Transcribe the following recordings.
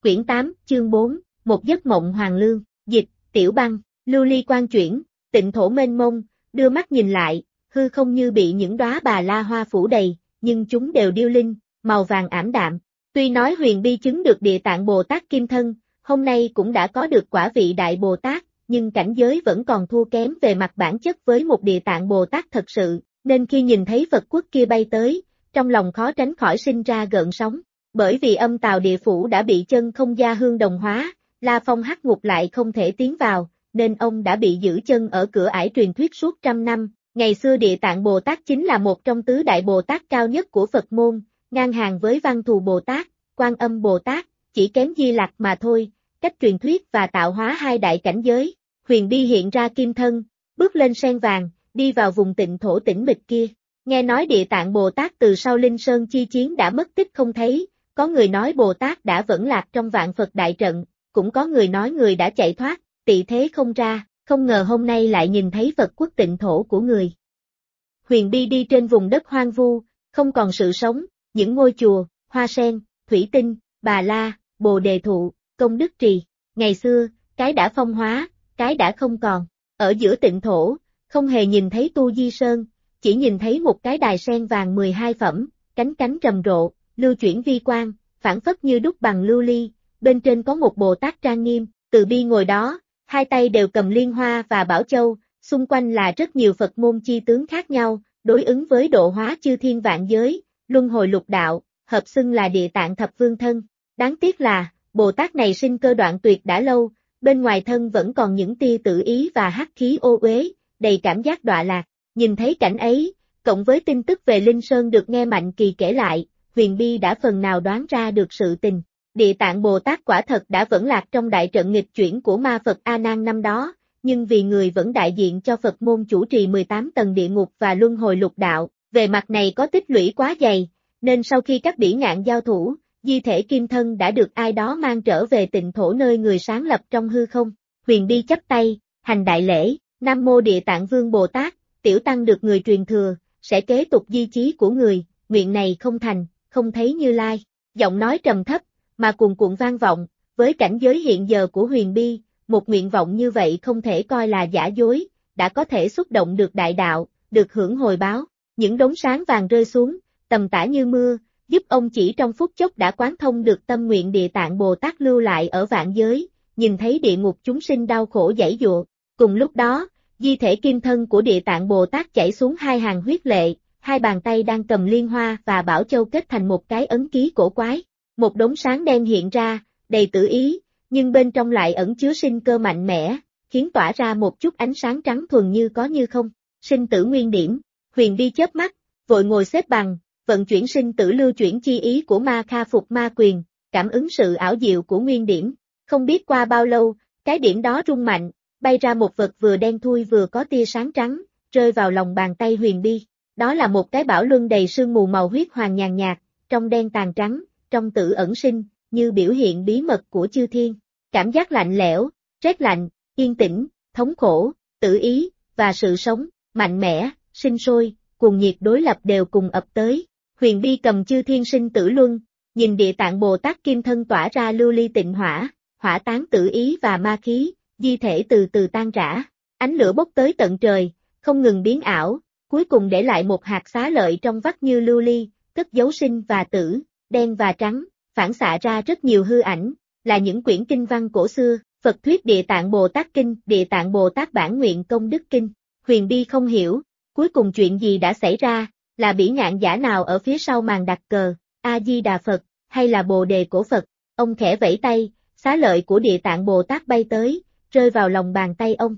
Quyển 8, chương 4, một giấc mộng hoàng lương, dịch, Tiểu Băng, lưu ly quan chuyển, tịnh thổ mênh mông, đưa mắt nhìn lại, hư không như bị những đóa bà la hoa phủ đầy, nhưng chúng đều điêu linh, màu vàng ảm đạm. Tuy nói Huyền Bi chứng được Địa Tạng Bồ Tát kim thân, hôm nay cũng đã có được quả vị Đại Bồ Tát, nhưng cảnh giới vẫn còn thua kém về mặt bản chất với một Địa Tạng Bồ Tát thật sự, nên khi nhìn thấy Phật quốc kia bay tới, trong lòng khó tránh khỏi sinh ra gợn sóng. Bởi vì âm tào địa phủ đã bị chân không gia hương đồng hóa, La Phong hắc ngục lại không thể tiến vào, nên ông đã bị giữ chân ở cửa ải truyền thuyết suốt 100 năm. Ngày xưa Địa Tạng Bồ Tát chính là một trong tứ đại Bồ Tát cao nhất của Phật môn, ngang hàng với Văn Thù Bồ Tát, Quan Âm Bồ Tát, chỉ kém Di Lặc mà thôi, cách truyền thuyết và tạo hóa hai đại cảnh giới. Huyền Bi hiện ra kim thân, bước lên sen vàng, đi vào vùng tịnh thổ tĩnh mịch kia. Nghe nói Địa Tạng Bồ Tát từ sau Linh Sơn chi chiến đã mất tích không thấy, có người nói Bồ Tát đã vẫn lạc trong vạn Phật đại trận, cũng có người nói người đã chạy thoát, tị thế không ra, không ngờ hôm nay lại nhìn thấy Phật quốc tịnh thổ của người. Huyền Bi đi trên vùng đất hoang vu, không còn sự sống, những ngôi chùa, hoa sen, thủy tinh, bà la, bồ đề thụ, công đức trì. Ngày xưa, cái đã phong hóa, cái đã không còn. Ở giữa tịnh thổ, không hề nhìn thấy Tu Di Sơn, chỉ nhìn thấy một cái đài sen vàng 12 phẩm, cánh cánh rầm rộ, lưu chuyển vi quang, phản phất như đúc bằng lưu ly, bên trên có một Bồ Tát trang nghiêm, Từ Bi ngồi đó, hai tay đều cầm liên hoa và bảo châu, xung quanh là rất nhiều Phật môn chi tướng khác nhau, đối ứng với độ hóa chư thiên vạn giới, luân hồi lục đạo, hợp xưng là Địa Tạng Thập Vương Thân. Đáng tiếc là, Bồ Tát này sinh cơ đoạn tuyệt đã lâu, bên ngoài thân vẫn còn những tia tự ý và hắc khí ô uế, đầy cảm giác đọa lạc. Nhìn thấy cảnh ấy, cộng với tin tức về Linh Sơn được nghe Mạnh Kỳ kể lại, Huyền Bi đã phần nào đoán ra được sự tình. Địa Tạng Bồ Tát quả thật đã vẫn lạc trong đại trận nghịch chuyển của ma Phật A Nan năm đó, nhưng vì người vẫn đại diện cho Phật môn chủ trì 18 tầng địa ngục và luân hồi lục đạo, về mặt này có tích lũy quá dày, nên sau khi các bỉ ngạn giao thủ, di thể kim thân đã được ai đó mang trở về tịnh thổ nơi người sáng lập trong hư không. Huyền Bi chắp tay, hành đại lễ, Nam Mô Địa Tạng Vương Bồ Tát, tiểu tăng được người truyền thừa, sẽ kế tục di chí của người, nguyện này không thành, không thấy Như Lai. Giọng nói trầm thấp, mà cuồn cuộn vang vọng, với cảnh giới hiện giờ của Huyền Bi, một nguyện vọng như vậy không thể coi là giả dối, đã có thể xúc động được đại đạo, được hưởng hồi báo. Những đốm sáng vàng rơi xuống, tầm tã như mưa, giúp ông chỉ trong phút chốc đã quán thông được tâm nguyện Địa Tạng Bồ Tát lưu lại ở vạn giới, nhìn thấy địa ngục chúng sinh đau khổ giãy giụa. Cùng lúc đó, di thể kim thân của Địa Tạng Bồ Tát chảy xuống hai hàng huyết lệ, hai bàn tay đang cầm liên hoa và bảo châu kết thành một cái ấn ký cổ quái. Một đốm sáng đen hiện ra, đầy tử ý, nhưng bên trong lại ẩn chứa sinh cơ mạnh mẽ, khiến tỏa ra một chút ánh sáng trắng thuần như có như không. Sinh tử nguyên điểm. Huyền Bi chớp mắt, vội ngồi xếp bằng, vận chuyển sinh tử lưu chuyển chi ý của ma kha phục ma quyền, cảm ứng sự ảo diệu của nguyên điểm. Không biết qua bao lâu, cái điểm đó rung mạnh, bay ra một vật vừa đen thui vừa có tia sáng trắng, rơi vào lòng bàn tay Huyền Bi. Đó là một cái bảo luân đầy sương mù màu huyết hoàng nhàn nhạt, trong đen tàn trắng, trong tử ẩn sinh, như biểu hiện bí mật của chư thiên. Cảm giác lạnh lẽo, rét lạnh, yên tĩnh, thống khổ, tử ý, và sự sống, mạnh mẽ, sinh sôi, cuồng nhiệt đối lập đều cùng ập tới. Huyền Bi cầm chư thiên sinh tử luân, nhìn Địa Tạng Bồ Tát kim thân tỏa ra lưu ly tịnh hỏa, hỏa tán tử ý và ma khí, di thể từ từ tan rã. Ánh lửa bốc tới tận trời, không ngừng biến ảo, cuối cùng để lại một hạt xá lợi trong vắt như lưu ly, cất dấu sinh và tử, đen và trắng, phản xạ ra rất nhiều hư ảnh, là những quyển kinh văn cổ xưa, Phật thuyết Địa Tạng Bồ Tát Kinh, Địa Tạng Bồ Tát Bản Nguyện Công Đức Kinh. Huyền Bi không hiểu, cuối cùng chuyện gì đã xảy ra, là bỉ ngạn giả nào ở phía sau màn đặt cờ, A-di-đà Phật, hay là Bồ Đề cổ Phật. Ông khẽ vẫy tay, xá lợi của Địa Tạng Bồ Tát bay tới, rơi vào lòng bàn tay ông.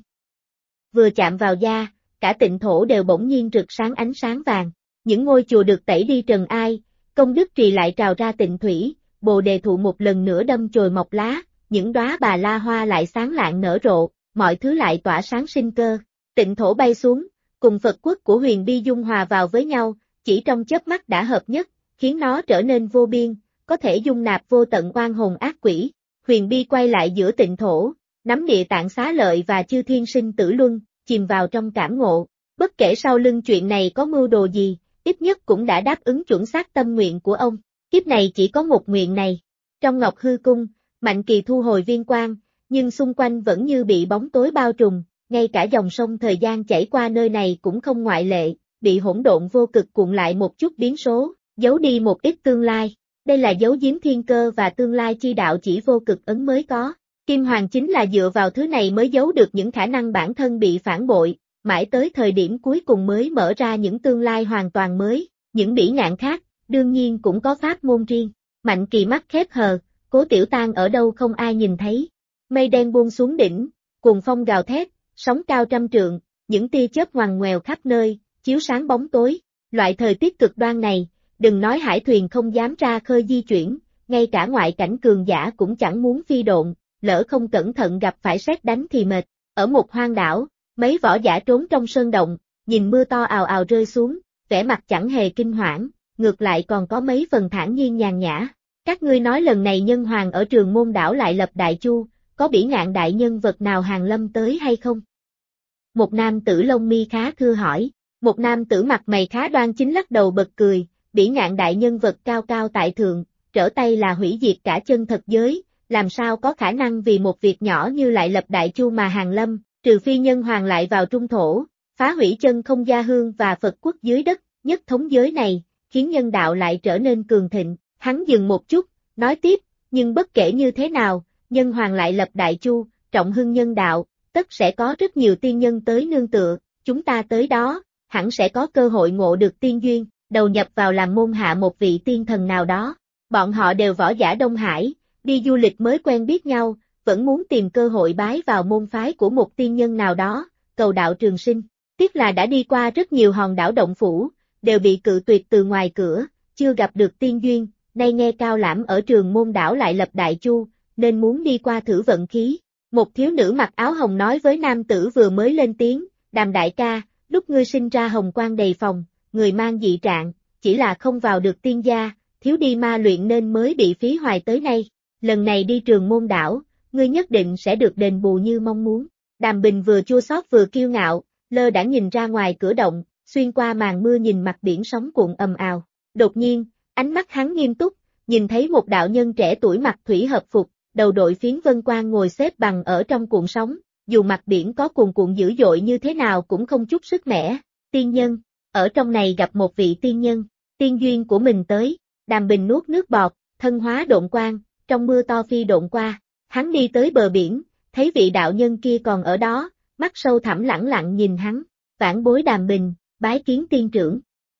Vừa chạm vào da, cả tịnh thổ đều bỗng nhiên rực sáng ánh sáng vàng. Những ngôi chùa được tẩy đi trần ai, công đức trì lại trào ra tịnh thủy, Bồ Đề thụ một lần nữa đâm chồi mọc lá, những đóa bà la hoa lại sáng lạng nở rộ, mọi thứ lại tỏa sáng sinh cơ. Tịnh thổ bay xuống, cùng Phật quốc của Huyền Bi dung hòa vào với nhau, chỉ trong chớp mắt đã hợp nhất, khiến nó trở nên vô biên, có thể dung nạp vô tận oan hồn ác quỷ. Huyền Bi quay lại giữa tịnh thổ, nắm Địa Tạng xá lợi và chư thiên sinh tử luân, chìm vào trong cảm ngộ. Bất kể sau lưng chuyện này có mưu đồ gì, ít nhất cũng đã đáp ứng chuẩn xác tâm nguyện của ông. Kiếp này chỉ có một nguyện này. Trong Ngọc Hư Cung, Mạnh Kỳ thu hồi viên quang, nhưng xung quanh vẫn như bị bóng tối bao trùm, ngay cả dòng sông thời gian chảy qua nơi này cũng không ngoại lệ, bị hỗn độn vô cực cuộn lại một chút biến số, giấu đi một ít tương lai. Đây là dấu giếm thiên cơ và tương lai chi đạo chỉ vô cực ấn mới có. Kim Hoàng chính là dựa vào thứ này mới giấu được những khả năng bản thân bị phản bội, mãi tới thời điểm cuối cùng mới mở ra những tương lai hoàn toàn mới, những bỉ ngạn khác, đương nhiên cũng có pháp môn riêng. Mạnh Kỳ mắt khép hờ, Cố Tiểu Tan ở đâu không ai nhìn thấy. Mây đen buông xuống đỉnh, cuồng phong gào thét, sóng cao trăm trượng, những tia chớp ngoằn ngoèo khắp nơi, chiếu sáng bóng tối. Loại thời tiết cực đoan này, đừng nói hải thuyền không dám ra khơi di chuyển, ngay cả ngoại cảnh cường giả cũng chẳng muốn phi độn, lỡ không cẩn thận gặp phải sét đánh thì mệt. Ở một hoang đảo, mấy võ giả trốn trong sơn động, nhìn mưa to ào ào rơi xuống, vẻ mặt chẳng hề kinh hoảng, ngược lại còn có mấy phần thản nhiên nhàn nhã. Các ngươi nói lần này Nhân Hoàng ở Trường Môn đảo lại lập đại chu, có bỉ ngạn đại nhân vật nào hàng lâm tới hay không? Một nam tử lông mi khá thưa hỏi, một nam tử mặt mày khá đoan chính lắc đầu bật cười, bỉ ngạn đại nhân vật cao cao tại thượng, trở tay là hủy diệt cả chân thật giới, làm sao có khả năng vì một việc nhỏ như lại lập đại chu mà hàng lâm, trừ phi Nhân Hoàng lại vào trung thổ, phá hủy chân không gia hương và Phật quốc dưới đất, nhất thống giới này, khiến nhân đạo lại trở nên cường thịnh. Hắn dừng một chút, nói tiếp, nhưng bất kể như thế nào, Nhân Hoàng lại lập đại chu, trọng hưng nhân đạo, tất sẽ có rất nhiều tiên nhân tới nương tựa, chúng ta tới đó, hẳn sẽ có cơ hội ngộ được tiên duyên, đầu nhập vào làm môn hạ một vị tiên thần nào đó. Bọn họ đều võ giả Đông Hải, đi du lịch mới quen biết nhau, vẫn muốn tìm cơ hội bái vào môn phái của một tiên nhân nào đó, cầu đạo trường sinh. Tiếc là đã đi qua rất nhiều hòn đảo động phủ, đều bị cự tuyệt từ ngoài cửa, chưa gặp được tiên duyên, nay nghe Cao Lãm ở Trường Môn đảo lại lập đại chu, nên muốn đi qua thử vận khí. Một thiếu nữ mặc áo hồng nói với nam tử vừa mới lên tiếng, Đàm đại ca, lúc ngươi sinh ra hồng quang đầy phòng, người mang dị trạng, chỉ là không vào được tiên gia, thiếu đi ma luyện nên mới bị phí hoài tới nay. Lần này đi Trường Môn đảo, ngươi nhất định sẽ được đền bù như mong muốn. Đàm Bình vừa chua xót vừa kiêu ngạo, lơ đãng nhìn ra ngoài cửa động, xuyên qua màn mưa nhìn mặt biển sóng cuộn ầm ào. Đột nhiên, ánh mắt hắn nghiêm túc, nhìn thấy một đạo nhân trẻ tuổi mặc thủy hợp phục, đầu đội phiến vân quang ngồi xếp bằng ở trong cuộn sóng, dù mặt biển có cuồn cuộn dữ dội như thế nào cũng không chút sức mẻ. Tiên nhân, ở trong này gặp một vị tiên nhân, tiên duyên của mình tới. Đàm Bình nuốt nước bọt, thân hóa độn quang, trong mưa to phi độn qua, hắn đi tới bờ biển, thấy vị đạo nhân kia còn ở đó, mắt sâu thẳm lẳng lặng nhìn hắn, vãn bối Đàm Bình, bái kiến tiên trưởng.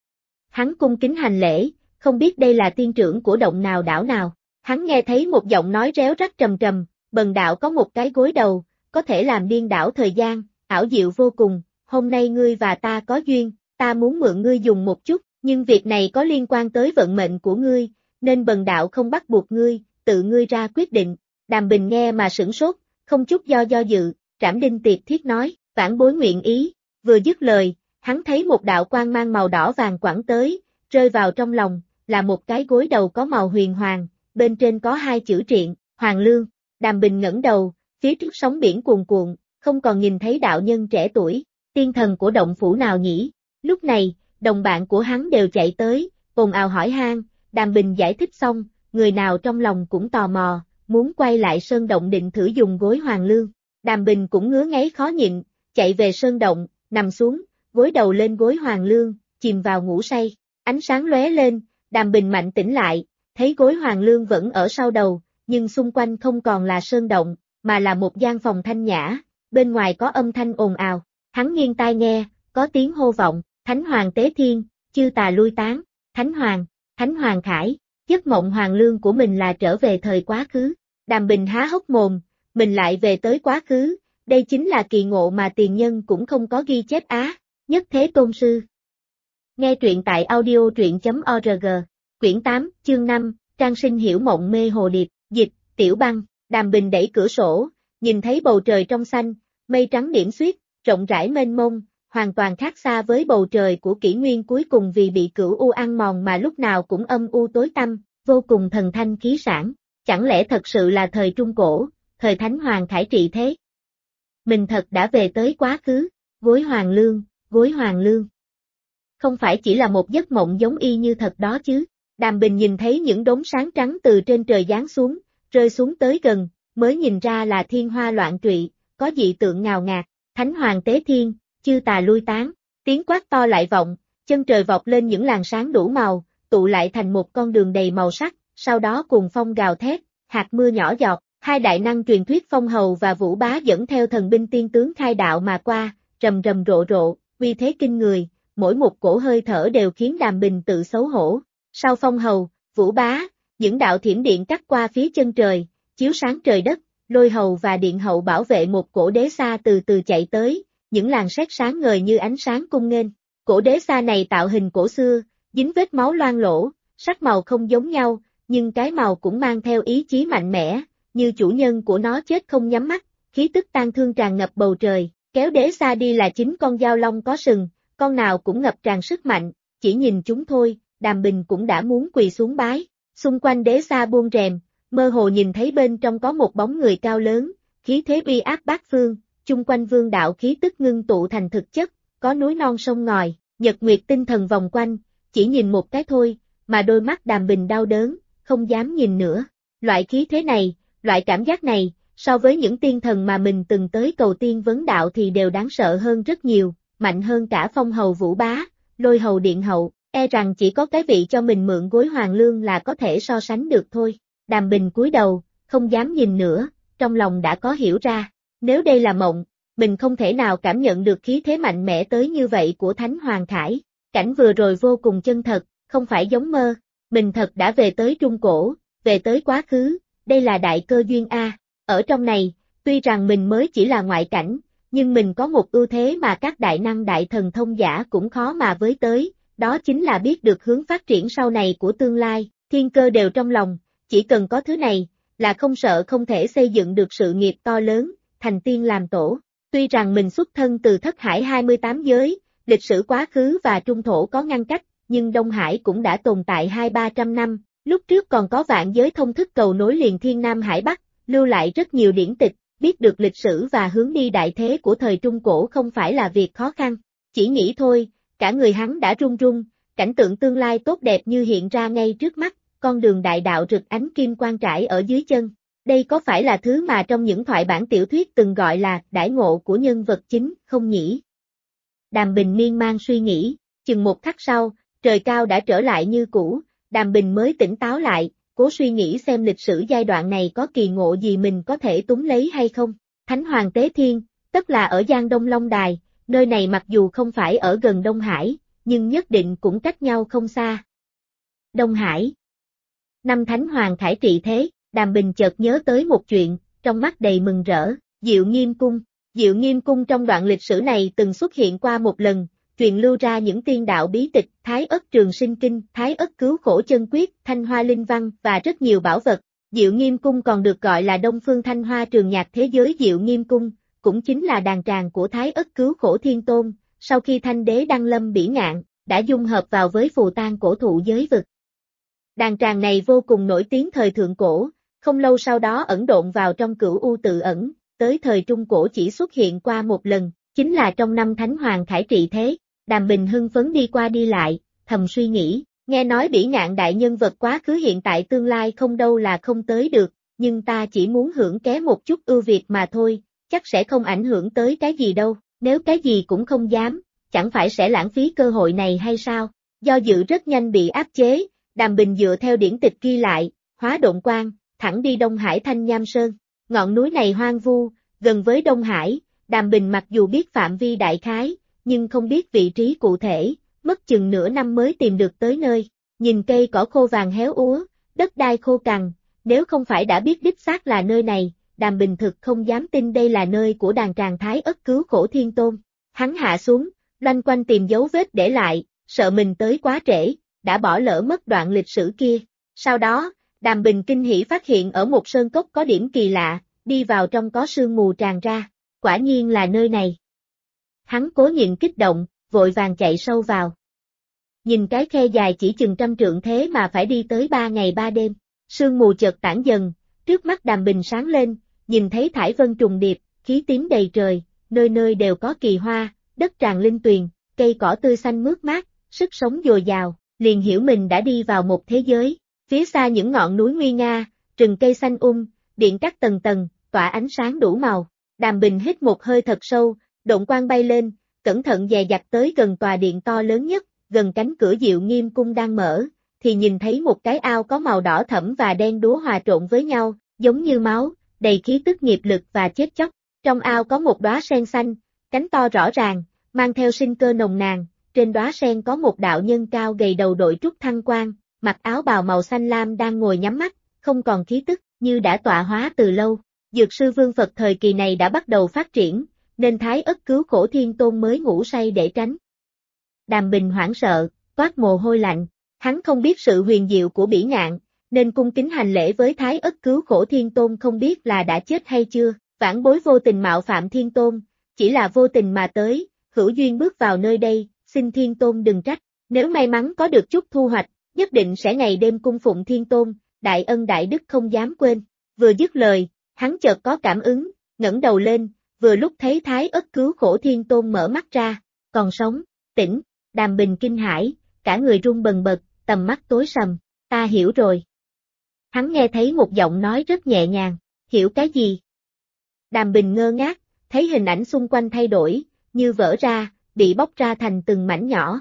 Hắn cung kính hành lễ, không biết đây là tiên trưởng của động nào đảo nào. Hắn nghe thấy một giọng nói réo rắt trầm trầm, bần đạo có một cái gối đầu, có thể làm điên đảo thời gian, ảo diệu vô cùng, hôm nay ngươi và ta có duyên, ta muốn mượn ngươi dùng một chút, nhưng việc này có liên quan tới vận mệnh của ngươi, nên bần đạo không bắt buộc ngươi, tự ngươi ra quyết định. Đàm Bình nghe mà sửng sốt, không chút do dự, Trảm Đinh Tiệp Thiết nói, vãn bối nguyện ý. Vừa dứt lời, hắn thấy một đạo quang mang màu đỏ vàng quẳng tới, rơi vào trong lòng, là một cái gối đầu có màu huyền hoàng, bên trên có hai chữ triện, Hoàng Lương. Đàm Bình ngẩng đầu, phía trước sóng biển cuồn cuộn, không còn nhìn thấy đạo nhân trẻ tuổi, tiên thần của động phủ nào nhỉ? Lúc này, đồng bạn của hắn đều chạy tới, ồn ào hỏi han. Đàm Bình giải thích xong, người nào trong lòng cũng tò mò, muốn quay lại sơn động định thử dùng gối Hoàng Lương. Đàm Bình cũng ngứa ngáy khó nhịn, chạy về sơn động, nằm xuống, gối đầu lên gối Hoàng Lương, chìm vào ngủ say. Ánh sáng lóe lên, Đàm Bình mạnh tỉnh lại, thấy gối Hoàng Lương vẫn ở sau đầu, nhưng xung quanh không còn là sơn động, mà là một gian phòng thanh nhã, bên ngoài có âm thanh ồn ào. Hắn nghiêng tai nghe, có tiếng hô vọng, Thánh Hoàng tế thiên, chư tà lui tán, Thánh Hoàng khải. Giấc mộng Hoàng Lương của mình là trở về thời quá khứ. Đàm Bình há hốc mồm, mình lại về tới quá khứ, đây chính là kỳ ngộ mà tiền nhân cũng không có ghi chép á. Nhất Thế Tôn Sư. Nghe truyện tại audio.org, quyển 8, chương 5, Trang Sinh hiểu mộng mê hồ điệp, dịch, Tiểu Băng. Đàm Bình đẩy cửa sổ, nhìn thấy bầu trời trong xanh, mây trắng điểm xuyết, rộng rãi mênh mông, hoàn toàn khác xa với bầu trời của kỷ nguyên cuối cùng vì bị cửu u ăn mòn mà lúc nào cũng âm u tối tăm, vô cùng thần thanh khí sảng. Chẳng lẽ thật sự là thời Trung Cổ, thời Thánh Hoàng khải trị thế? Mình thật đã về tới quá khứ, gối Hoàng Lương. Không phải chỉ là một giấc mộng giống y như thật đó chứ. Đàm Bình nhìn thấy những đốm sáng trắng từ trên trời giáng xuống, rơi xuống tới gần, mới nhìn ra là thiên hoa loạn trụy, có dị tượng ngào ngạt, thánh hoàng tế thiên, chư tà lui tán, tiếng quát to lại vọng, chân trời vọt lên những làn sáng đủ màu, tụ lại thành một con đường đầy màu sắc, sau đó cuồng phong gào thét, hạt mưa nhỏ giọt, hai đại năng truyền thuyết Phong Hầu và Vũ Bá dẫn theo thần binh tiên tướng khai đạo mà qua, rầm rầm rộ rộ, uy thế kinh người, mỗi một cổ hơi thở đều khiến Đàm Bình tự xấu hổ. Sau Phong Hầu, Vũ Bá, những đạo thiểm điện cắt qua phía chân trời, chiếu sáng trời đất, Lôi Hầu và Điện Hậu bảo vệ một cổ đế xa từ từ chạy tới, những làn sét sáng ngời như ánh sáng cung nghênh. Cổ đế xa này tạo hình cổ xưa, dính vết máu loang lỗ, sắc màu không giống nhau, nhưng cái màu cũng mang theo ý chí mạnh mẽ, như chủ nhân của nó chết không nhắm mắt, khí tức tang thương tràn ngập bầu trời, kéo đế xa đi là 9 con dao long có sừng, con nào cũng ngập tràn sức mạnh, chỉ nhìn chúng thôi, Đàm Bình cũng đã muốn quỳ xuống bái, xung quanh đế xa buông rèm, mơ hồ nhìn thấy bên trong có một bóng người cao lớn, khí thế uy áp bát phương, chung quanh vương đạo khí tức ngưng tụ thành thực chất, có núi non sông ngòi, nhật nguyệt tinh thần vòng quanh, chỉ nhìn một cái thôi, mà đôi mắt Đàm Bình đau đớn, không dám nhìn nữa. Loại khí thế này, loại cảm giác này, so với những tiên thần mà mình từng tới cầu tiên vấn đạo thì đều đáng sợ hơn rất nhiều, mạnh hơn cả Phong Hầu Vũ Bá, Lôi Hầu Điện Hậu, e rằng chỉ có cái vị cho mình mượn gối hoàng lương là có thể so sánh được thôi. Đàm Bình cúi đầu, không dám nhìn nữa, trong lòng đã có hiểu ra, nếu đây là mộng, mình không thể nào cảm nhận được khí thế mạnh mẽ tới như vậy của Thánh Hoàng Khải. Cảnh vừa rồi vô cùng chân thật, không phải giống mơ, mình thật đã về tới Trung Cổ, về tới quá khứ, đây là đại cơ duyên A. Ở trong này, tuy rằng mình mới chỉ là ngoại cảnh, nhưng mình có một ưu thế mà các đại năng đại thần thông giả cũng khó mà với tới, đó chính là biết được hướng phát triển sau này của tương lai, thiên cơ đều trong lòng, chỉ cần có thứ này, là không sợ không thể xây dựng được sự nghiệp to lớn, thành tiên làm tổ. Tuy rằng mình xuất thân từ thất hải 28 giới, lịch sử quá khứ và trung thổ có ngăn cách, nhưng Đông Hải cũng đã tồn tại 200-300 năm, lúc trước còn có vạn giới thông thức cầu nối liền thiên Nam Hải Bắc, lưu lại rất nhiều điển tịch, biết được lịch sử và hướng đi đại thế của thời Trung Cổ không phải là việc khó khăn. Chỉ nghĩ thôi, cả người hắn đã run run, cảnh tượng tương lai tốt đẹp như hiện ra ngay trước mắt, con đường đại đạo rực ánh kim quang trải ở dưới chân. Đây có phải là thứ mà trong những thoại bản tiểu thuyết từng gọi là đãi ngộ của nhân vật chính, không nhỉ? Đàm Bình miên man suy nghĩ, chừng một khắc sau, trời cao đã trở lại như cũ, Đàm Bình mới tỉnh táo lại, cố suy nghĩ xem lịch sử giai đoạn này có kỳ ngộ gì mình có thể túm lấy hay không. Thánh Hoàng Tế Thiên, tức là ở Giang Đông Long Đài, nơi này mặc dù không phải ở gần Đông Hải, nhưng nhất định cũng cách nhau không xa. Đông Hải. Năm Thánh Hoàng Khải trị thế, Đàm Bình chợt nhớ tới một chuyện, trong mắt đầy mừng rỡ, Diệu Nghiêm Cung. Diệu Nghiêm Cung trong đoạn lịch sử này từng xuất hiện qua một lần, truyền lưu ra những tiên đạo bí tịch, Thái Ất Trường Sinh Kinh, Thái Ất Cứu Khổ Chân Quyết, Thanh Hoa Linh Văn và rất nhiều bảo vật. Diệu Nghiêm Cung còn được gọi là Đông Phương Thanh Hoa Trường Nhạc Thế Giới Diệu Nghiêm Cung, cũng chính là đàn tràng của Thái Ất Cứu Khổ Thiên Tôn, sau khi Thanh Đế đăng lâm bỉ ngạn, đã dung hợp vào với phù tang cổ thụ giới vực. Đàn tràng này vô cùng nổi tiếng thời thượng cổ, không lâu sau đó ẩn độn vào trong Cửu U tự ẩn, tới thời Trung Cổ chỉ xuất hiện qua một lần, chính là trong năm Thánh Hoàng Khải trị thế. Đàm Bình hưng phấn đi qua đi lại, thầm suy nghĩ, nghe nói bỉ ngạn đại nhân vật quá khứ hiện tại tương lai không đâu là không tới được, nhưng ta chỉ muốn hưởng ké một chút ưu việt mà thôi, chắc sẽ không ảnh hưởng tới cái gì đâu, nếu cái gì cũng không dám, chẳng phải sẽ lãng phí cơ hội này hay sao? Do dự rất nhanh bị áp chế, Đàm Bình dựa theo điển tịch ghi lại, hóa độn quang, thẳng đi Đông Hải Thanh Nham Sơn. Ngọn núi này hoang vu, gần với Đông Hải, Đàm Bình mặc dù biết phạm vi đại khái, nhưng không biết vị trí cụ thể, mất chừng nửa năm mới tìm được tới nơi. Nhìn cây cỏ khô vàng héo úa, đất đai khô cằn, nếu không phải đã biết đích xác là nơi này, Đàm Bình thực không dám tin đây là nơi của đàn tràng Thái Ất Cứu Khổ Thiên Tôn. Hắn hạ xuống, loanh quanh tìm dấu vết để lại, sợ mình tới quá trễ, đã bỏ lỡ mất đoạn lịch sử kia. Sau đó, Đàm Bình kinh hỉ phát hiện ở một sơn cốc có điểm kỳ lạ, đi vào trong có sương mù tràn ra, quả nhiên là nơi này. Hắn cố nhịn kích động, vội vàng chạy sâu vào. Nhìn cái khe dài chỉ chừng 100 trượng thế mà phải đi tới 3 ngày 3 đêm, sương mù chợt tản dần, trước mắt Đàm Bình sáng lên, nhìn thấy thải vân trùng điệp, khí tím đầy trời, nơi nơi đều có kỳ hoa, đất tràn linh tuyền, cây cỏ tươi xanh mướt mát, sức sống dồi dào, liền hiểu mình đã đi vào một thế giới. Phía xa những ngọn núi nguy nga, rừng cây xanh điện cắt tầng tầng, tỏa ánh sáng đủ màu. Đàm Bình hít một hơi thật sâu, độn quang bay lên, cẩn thận dè dặt tới gần tòa điện to lớn nhất, gần cánh cửa Diệu Nghiêm cung đang mở, thì nhìn thấy một cái ao có màu đỏ thẫm và đen đúa hòa trộn với nhau, giống như máu, đầy khí tức nghiệp lực và chết chóc. Trong ao có một đóa sen xanh, cánh to rõ ràng, mang theo sinh cơ nồng nàn, trên đóa sen có một đạo nhân cao gầy đầu đội trúc thăng quan, mặc áo bào màu xanh lam đang ngồi nhắm mắt, không còn khí tức, như đã tọa hóa từ lâu. Dược sư Vương Phật thời kỳ này đã bắt đầu phát triển, nên Thái Ất cứu khổ Thiên Tôn mới ngủ say để tránh. Đàm Bình hoảng sợ, toát mồ hôi lạnh, hắn không biết sự huyền diệu của bỉ ngạn, nên cung kính hành lễ với Thái Ất cứu khổ Thiên Tôn không biết là đã chết hay chưa, vãn bối vô tình mạo phạm Thiên Tôn, chỉ là vô tình mà tới, hữu duyên bước vào nơi đây, xin Thiên Tôn đừng trách, nếu may mắn có được chút thu hoạch, nhất định sẽ ngày đêm cung phụng Thiên Tôn, đại ân đại đức không dám quên. Vừa dứt lời, hắn chợt có cảm ứng, ngẩng đầu lên, vừa lúc thấy Thái Ất cứu khổ Thiên Tôn mở mắt ra, còn sống, tỉnh. Đàm Bình kinh hãi, cả người run bần bật, tầm mắt tối sầm, ta hiểu rồi. Hắn nghe thấy một giọng nói rất nhẹ nhàng, hiểu cái gì? Đàm Bình ngơ ngác, thấy hình ảnh xung quanh thay đổi, như vỡ ra, bị bóc ra thành từng mảnh nhỏ.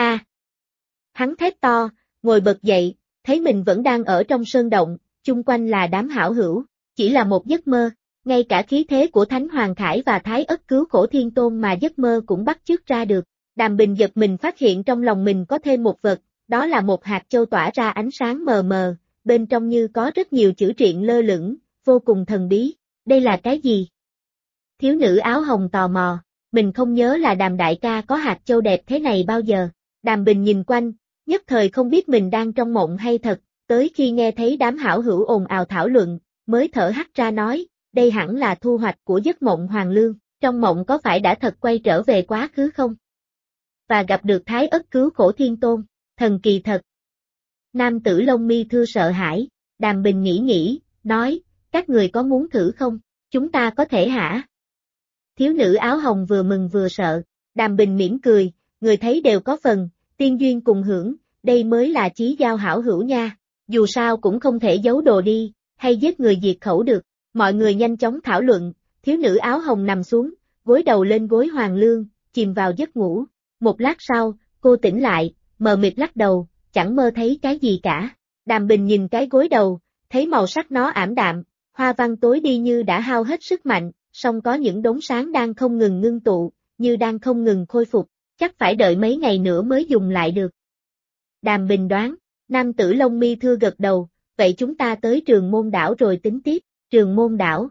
Hắn thét to, ngồi bật dậy, thấy mình vẫn đang ở trong sơn động, chung quanh là đám hảo hữu, chỉ là một giấc mơ, ngay cả khí thế của Thánh Hoàng Khải và Thái Ất cứu khổ Thiên Tôn mà giấc mơ cũng bắt chước ra được. Đàm Bình giật mình phát hiện trong lòng mình có thêm một vật, đó là một hạt châu tỏa ra ánh sáng mờ mờ, bên trong như có rất nhiều chữ triện lơ lửng, vô cùng thần bí. Đây là cái gì? Thiếu nữ áo hồng tò mò, mình không nhớ là Đàm đại ca có hạt châu đẹp thế này bao giờ. Đàm Bình nhìn quanh, nhất thời không biết mình đang trong mộng hay thật, tới khi nghe thấy đám hảo hữu ồn ào thảo luận, mới thở hắt ra nói, đây hẳn là thu hoạch của giấc mộng hoàng lương, trong mộng có phải đã thật quay trở về quá khứ không? Và gặp được Thái Ất cứu khổ Thiên Tôn, thần kỳ thật. Nam tử lông mi thưa sợ hãi, Đàm Bình nghĩ, nói, các người có muốn thử không, chúng ta có thể hả? Thiếu nữ áo hồng vừa mừng vừa sợ, Đàm Bình mỉm cười, người thấy đều có phần, tiên duyên cùng hưởng, đây mới là chí giao hảo hữu nha, dù sao cũng không thể giấu đồ đi, hay giết người diệt khẩu được, mọi người nhanh chóng thảo luận, thiếu nữ áo hồng nằm xuống, gối đầu lên gối hoàng lương, chìm vào giấc ngủ. Một lát sau, cô tỉnh lại, mờ mịt lắc đầu, chẳng mơ thấy cái gì cả. Đàm Bình nhìn cái gối đầu, thấy màu sắc nó ảm đạm, hoa văn tối đi như đã hao hết sức mạnh, song có những đốm sáng đang không ngừng ngưng tụ, như đang không ngừng khôi phục, chắc phải đợi mấy ngày nữa mới dùng lại được. Đàm Bình đoán, nam tử lông mi thưa gật đầu, vậy chúng ta tới Trường Môn đảo rồi tính tiếp. Trường Môn đảo.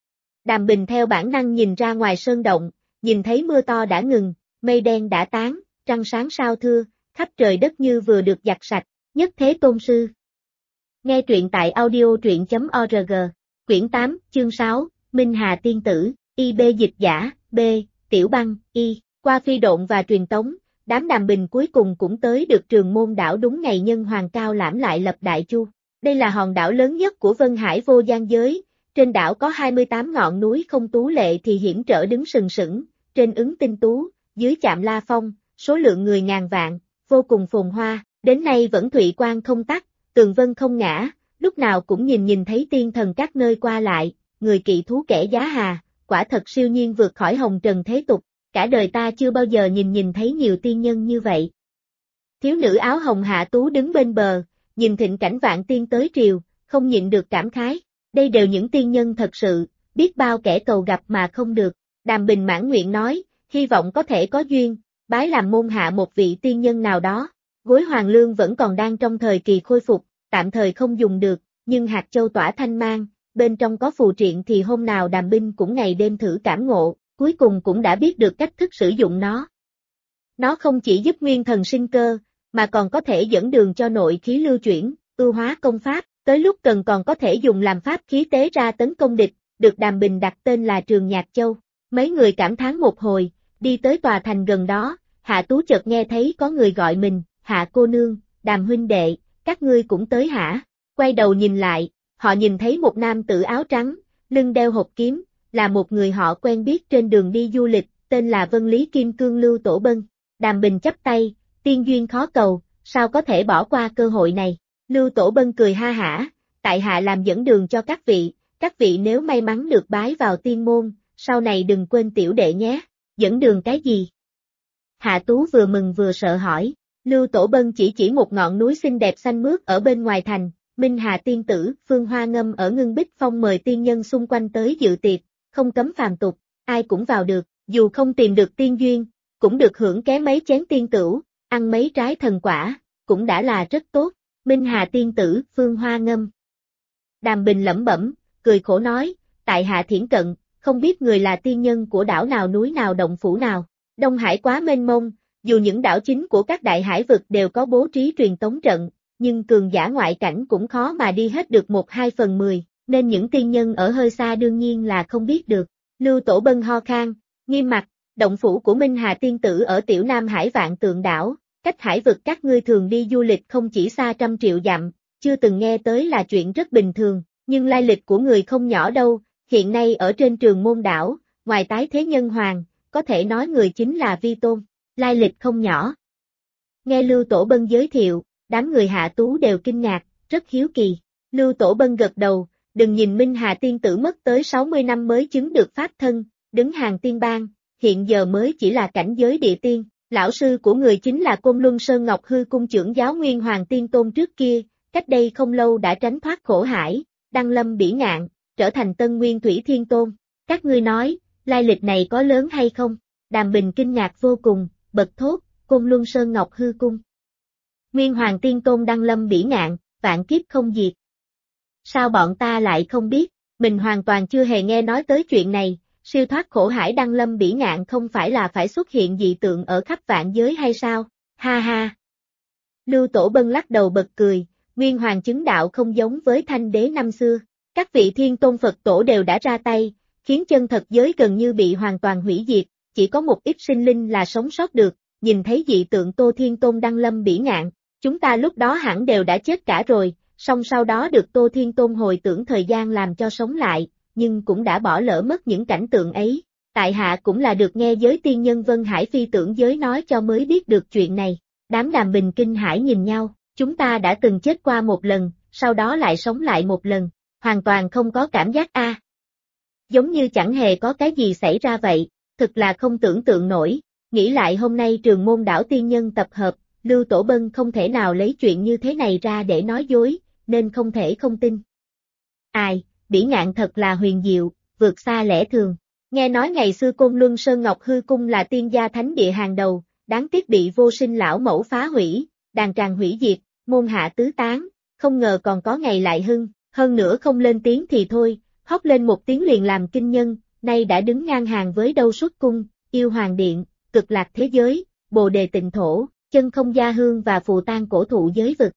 Đàm Bình theo bản năng nhìn ra ngoài sơn động, nhìn thấy mưa to đã ngừng, mây đen đã tán, trăng sáng sao thưa, khắp trời đất như vừa được giặt sạch, nhất thế tôn sư. Nghe truyện tại audio.org, quyển 8, chương 6, Minh Hà Tiên Tử, IB dịch giả, B, Tiểu Băng, Y, qua phi độn và truyền tống, đám Đàm Bình cuối cùng cũng tới được Trường Môn đảo đúng ngày nhân hoàng cao lãm lại lập đại chu. Đây là hòn đảo lớn nhất của Vân Hải vô gian giới, trên đảo có 28 ngọn núi không tú lệ thì hiểm trở đứng sừng sững, trên ứng tinh tú, dưới chạm La Phong, số lượng người ngàn vạn, vô cùng phồn hoa, đến nay vẫn thụy quan không tắt, tường vân không ngã, lúc nào cũng nhìn thấy tiên thần các nơi qua lại, người kỵ thú kẻ giá hà, quả thật siêu nhiên vượt khỏi hồng trần thế tục, cả đời ta chưa bao giờ nhìn thấy nhiều tiên nhân như vậy. Thiếu nữ áo hồng Hạ Tú đứng bên bờ, nhìn thịnh cảnh vạn tiên tới triều, không nhịn được cảm khái, đây đều những tiên nhân thật sự, biết bao kẻ cầu gặp mà không được. Đàm Bình mãn nguyện nói, hy vọng có thể có duyên, bái làm môn hạ một vị tiên nhân nào đó. Gối hoàng lương vẫn còn đang trong thời kỳ khôi phục, tạm thời không dùng được, nhưng hạt châu tỏa thanh mang, bên trong có phù triện thì hôm nào Đàm Binh cũng ngày đêm thử cảm ngộ, cuối cùng cũng đã biết được cách thức sử dụng nó. Nó không chỉ giúp nguyên thần sinh cơ, mà còn có thể dẫn đường cho nội khí lưu chuyển, ưu hóa công pháp, tới lúc cần còn có thể dùng làm pháp khí tế ra tấn công địch, được Đàm Bình đặt tên là Trường Nhạc Châu. Mấy người cảm thán một hồi, đi tới tòa thành gần đó, Hạ Tú chợt nghe thấy có người gọi mình, Hạ cô nương, Đàm huynh đệ, các ngươi cũng tới hả? Quay đầu nhìn lại, họ nhìn thấy một nam tử áo trắng, lưng đeo hộp kiếm, là một người họ quen biết trên đường đi du lịch, tên là Vân Lý Kim Cương Lưu Tổ Bân. Đàm Bình chắp tay, tiên duyên khó cầu, sao có thể bỏ qua cơ hội này? Lưu Tổ Bân cười ha hả, tại hạ làm dẫn đường cho các vị nếu may mắn được bái vào tiên môn, sau này đừng quên tiểu đệ nhé. Dẫn đường cái gì? Hạ Tú vừa mừng vừa sợ hỏi. Lưu Tổ Bân chỉ một ngọn núi xinh đẹp xanh mướt ở bên ngoài thành, Minh Hà tiên tử, Phương Hoa Ngâm ở Ngưng Bích Phong mời tiên nhân xung quanh tới dự tiệc, không cấm phàm tục, ai cũng vào được, dù không tìm được tiên duyên, cũng được hưởng ké mấy chén tiên tửu, ăn mấy trái thần quả, cũng đã là rất tốt. Minh Hà tiên tử, Phương Hoa Ngâm. Đàm Bình lẩm bẩm, cười khổ nói, tại hạ thiển cận, không biết người là tiên nhân của đảo nào núi nào động phủ nào. Đông Hải quá mênh mông, dù những đảo chính của các đại hải vực đều có bố trí truyền tống trận, nhưng cường giả ngoại cảnh cũng khó mà đi hết được 1/2/10, nên những tiên nhân ở hơi xa đương nhiên là không biết được. Lưu Tổ Bân ho khan, nghiêm mặt, động phủ của Minh Hà tiên tử ở Tiểu Nam Hải Vạn Tượng đảo, cách hải vực các ngươi thường đi du lịch không chỉ xa trăm triệu dặm, chưa từng nghe tới là chuyện rất bình thường, nhưng lai lịch của người không nhỏ đâu, hiện nay ở trên Trường Môn đảo, ngoài tái thế nhân hoàng, có thể nói người chính là Vi Tôn, lai lịch không nhỏ. Nghe Lưu Tổ Bân giới thiệu, đám người Hạ Tú đều kinh ngạc, rất hiếu kỳ. Lưu Tổ Bân gật đầu, đừng nhìn Minh Hà tiên tử mất tới 60 năm mới chứng được pháp thân, đứng hàng tiên bang, hiện giờ mới chỉ là cảnh giới địa tiên. Lão sư của người chính là Côn Luân Sơn Ngọc Hư cung trưởng giáo Nguyên Hoàng Tiên Tôn trước kia, cách đây không lâu đã tránh thoát khổ hải, đăng lâm bỉ ngạn, trở thành Tân Nguyên Thủy Thiên Tôn. Các ngươi nói, lai lịch này có lớn hay không? Đàm Bình kinh ngạc vô cùng, bật thốt, Côn Luân Sơn Ngọc Hư cung. Nguyên Hoàng Tiên Tôn đăng lâm bỉ ngạn, vạn kiếp không diệt. Sao bọn ta lại không biết? Mình hoàn toàn chưa hề nghe nói tới chuyện này. Siêu thoát khổ hải đăng lâm bỉ ngạn không phải là phải xuất hiện dị tượng ở khắp vạn giới hay sao? Ha ha! Lưu Tổ Bân lắc đầu bật cười, Nguyên Hoàng chứng đạo không giống với Thanh Đế năm xưa. Các vị Thiên Tôn Phật Tổ đều đã ra tay, khiến chân thật giới gần như bị hoàn toàn hủy diệt, chỉ có một ít sinh linh là sống sót được, nhìn thấy dị tượng Tô Thiên Tôn đăng lâm bỉ ngạn, chúng ta lúc đó hẳn đều đã chết cả rồi, song sau đó được Tô Thiên Tôn hồi tưởng thời gian làm cho sống lại, nhưng cũng đã bỏ lỡ mất những cảnh tượng ấy. Tại hạ cũng là được nghe giới tiên nhân Vân Hải phi tưởng giới nói cho mới biết được chuyện này. Đám Đàm Bình kinh hãi nhìn nhau, chúng ta đã từng chết qua một lần, sau đó lại sống lại một lần, hoàn toàn không có cảm giác giống như chẳng hề có cái gì xảy ra vậy, thực là không tưởng tượng nổi. Nghĩ lại hôm nay Trường Môn đảo tiên nhân tập hợp, Lưu Tổ Bân không thể nào lấy chuyện như thế này ra để nói dối, nên không thể không tin. Ai, bỉ ngạn thật là huyền diệu, vượt xa lẽ thường. Nghe nói ngày xưa Côn Luân Sơn Ngọc Hư cung là tiên gia thánh địa hàng đầu, đáng tiếc bị vô sinh lão mẫu phá hủy, đàn tràng hủy diệt, môn hạ tứ tán, không ngờ còn có ngày lại hưng, hơn nữa không lên tiếng thì thôi, hót lên một tiếng liền làm kinh nhân, nay đã đứng ngang hàng với Đâu Xuất cung, Yêu Hoàng điện, Cực Lạc thế giới, Bồ Đề tịnh thổ, Chân Không gia hương và Phù Tang cổ thụ giới vực.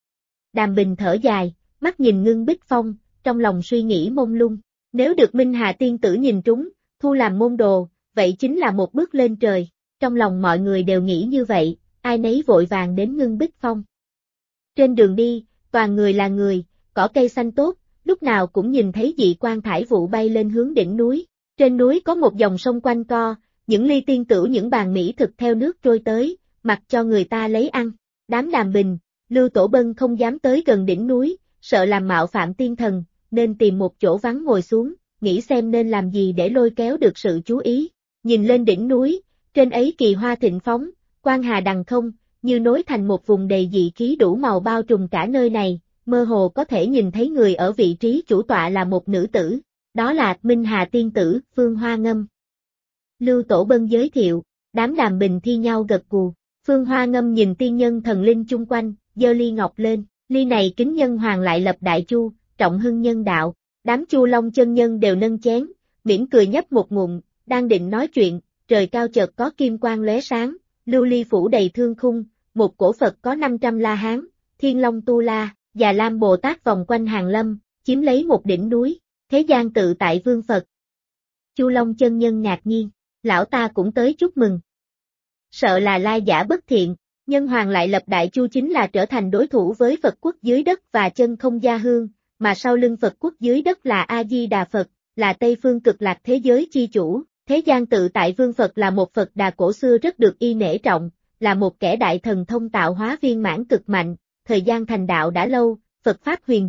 Đàm Bình thở dài, mắt nhìn Ngưng Bích Phong, trong lòng suy nghĩ mông lung, nếu được Minh Hà tiên tử nhìn trúng, thu làm môn đồ, vậy chính là một bước lên trời, trong lòng mọi người đều nghĩ như vậy, ai nấy vội vàng đến Ngưng Bích Phong. Trên đường đi, toàn người là người, cỏ cây xanh tốt, lúc nào cũng nhìn thấy dị quang thải vụ bay lên hướng đỉnh núi, trên núi có một dòng sông quanh co, những ly tiên tửu những bàn mỹ thực theo nước trôi tới, mặc cho người ta lấy ăn, đám Đàm Bình, Lưu Tổ Bân không dám tới gần đỉnh núi, sợ làm mạo phạm tiên thần, nên tìm một chỗ vắng ngồi xuống, nghĩ xem nên làm gì để lôi kéo được sự chú ý. Nhìn lên đỉnh núi, trên ấy kỳ hoa thịnh phóng, quang hà đằng không, như nối thành một vùng đầy dị khí đủ màu bao trùm cả nơi này, mơ hồ có thể nhìn thấy người ở vị trí chủ tọa là một nữ tử, đó là Minh Hà tiên tử, Phương Hoa Ngâm. Lưu Tổ Bân giới thiệu, đám Đàm Bình thi nhau gật gù, Phương Hoa Ngâm nhìn tiên nhân thần linh chung quanh, giơ ly ngọc lên, ly này kính nhân hoàng lại lập đại chu, trọng hưng nhân đạo, đám Chu Long chân nhân đều nâng chén, mỉm cười nhấp một ngụm, đang định nói chuyện, trời cao chợt có kim quang lóe sáng, lưu ly phủ đầy thương khung, một cổ Phật có 500 La Hán, Thiên Long Tu La, Già Lam Bồ Tát vòng quanh hàng lâm, chiếm lấy một đỉnh núi, thế gian tự tại vương Phật. Chu Long chân nhân ngạc nhiên, lão ta cũng tới chúc mừng. Sợ là lai giả bất thiện, nhân hoàng lại lập đại chu chính là trở thành đối thủ với Phật quốc dưới đất và Chân Không gia hương, mà sau lưng Phật quốc dưới đất là A-di-đà Phật, là Tây phương cực lạc thế giới chi chủ, thế gian tự tại vương Phật là một Phật đà cổ xưa rất được y nể trọng, là một kẻ đại thần thông tạo hóa viên mãn cực mạnh, thời gian thành đạo đã lâu, Phật pháp huyền diệu,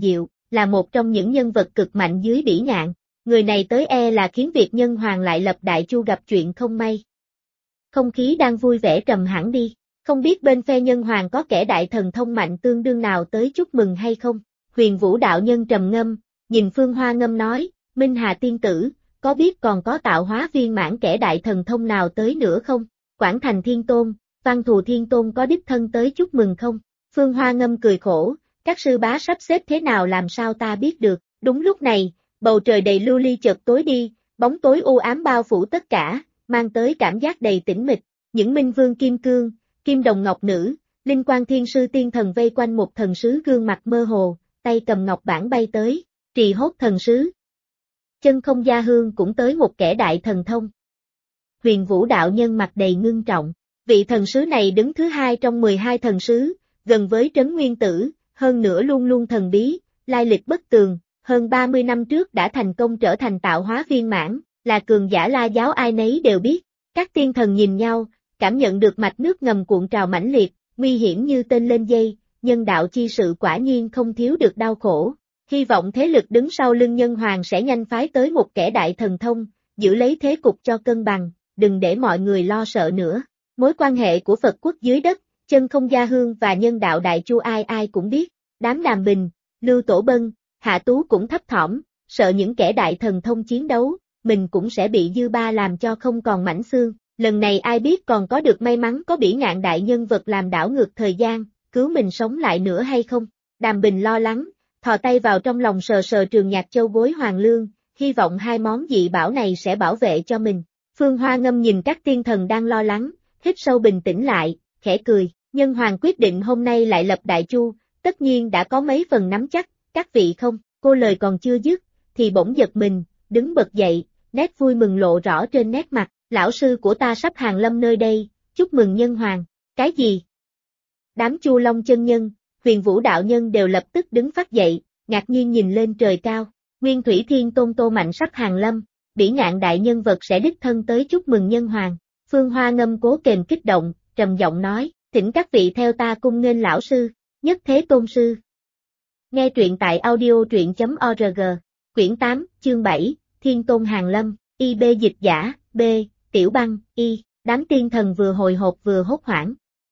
là một trong những nhân vật cực mạnh dưới Bỉ Ngạn. Người này tới là khiến việc Nhân Hoàng lại lập Đại Chu gặp chuyện không may. Không khí đang vui vẻ trầm hẳn đi, không biết bên phe Nhân Hoàng có kẻ đại thần thông mạnh tương đương nào tới chúc mừng hay không? Huyền Vũ đạo nhân trầm ngâm, nhìn Phương Hoa Ngâm nói, Minh Hà tiên tử, có biết còn có tạo hóa viên mãn kẻ đại thần thông nào tới nữa không? Quảng Thành Thiên Tôn, Văn Thù Thiên Tôn có đích thân tới chúc mừng không? Phương Hoa Ngâm cười khổ, các sư bá sắp xếp thế nào làm sao ta biết được? Đúng lúc này, bầu trời đầy lưu ly chợt tối đi, bóng tối u ám bao phủ tất cả, mang tới cảm giác đầy tĩnh mịch. Những Minh Vương Kim Cương, Kim Đồng Ngọc Nữ, Linh Quang Thiên Sư Tiên Thần vây quanh một thần sứ gương mặt mơ hồ, tay cầm ngọc bản bay tới, Trì Hốt thần sứ. Chân Không Gia Hương cũng tới một kẻ đại thần thông. Huyền Vũ đạo nhân mặt đầy ngưng trọng, vị thần sứ này đứng thứ hai trong 12 thần sứ, gần với Trấn Nguyên Tử, hơn nữa luôn luôn thần bí, lai lịch bất tường, hơn 30 năm trước đã thành công trở thành tạo hóa viên mãn, là cường giả La giáo ai nấy đều biết. Các tiên thần nhìn nhau, cảm nhận được mạch nước ngầm cuộn trào mãnh liệt, nguy hiểm như tên lên dây, nhân đạo chi sự quả nhiên không thiếu được đau khổ. Hy vọng thế lực đứng sau lưng Nhân Hoàng sẽ nhanh phái tới một kẻ đại thần thông, giữ lấy thế cục cho cân bằng, đừng để mọi người lo sợ nữa. Mối quan hệ của Phật quốc dưới đất, Chân Không Gia Hương và nhân đạo Đại Chu ai ai cũng biết. Đám Đàm Bình, Lưu Tổ Bân, Hạ Tú cũng thấp thỏm, sợ những kẻ đại thần thông chiến đấu, mình cũng sẽ bị dư ba làm cho không còn mảnh xương. Lần này ai biết còn có được may mắn có Bỉ Ngạn đại nhân vật làm đảo ngược thời gian, cứu mình sống lại nữa hay không? Đàm Bình lo lắng, thò tay vào trong lòng sờ sờ Trường Nhạc Châu gối hoàng lương, hy vọng hai món dị bảo này sẽ bảo vệ cho mình. Phương Hoa Ngâm nhìn các tiên thần đang lo lắng, hít sâu bình tĩnh lại, khẽ cười, Nhân Hoàng quyết định hôm nay lại lập Đại Chu, tất nhiên đã có mấy phần nắm chắc, các vị không? Cô lời còn chưa dứt, thì bỗng giật mình, đứng bật dậy, nét vui mừng lộ rõ trên nét mặt, lão sư của ta sắp hàng lâm nơi đây, chúc mừng Nhân Hoàng. Cái gì? Đám Chu Long chân nhân, Huyền Vũ đạo nhân đều lập tức đứng phát dậy, ngạc nhiên nhìn lên trời cao. Nguyên Thủy Thiên Tôn Tô Mạnh sắp hàng lâm, Bỉ Ngạn đại nhân vật sẽ đích thân tới chúc mừng Nhân Hoàng. Phương Hoa Ngâm cố kềm kích động, trầm giọng nói, thỉnh các vị theo ta cung nghênh lão sư, Nhất Thế Tôn sư. Nghe truyện tại audio.org, quyển 8, chương 7, Thiên Tôn hàng lâm, IB dịch giả, B, Tiểu Băng, Y, đám tiên thần vừa hồi hộp vừa hốt hoảng.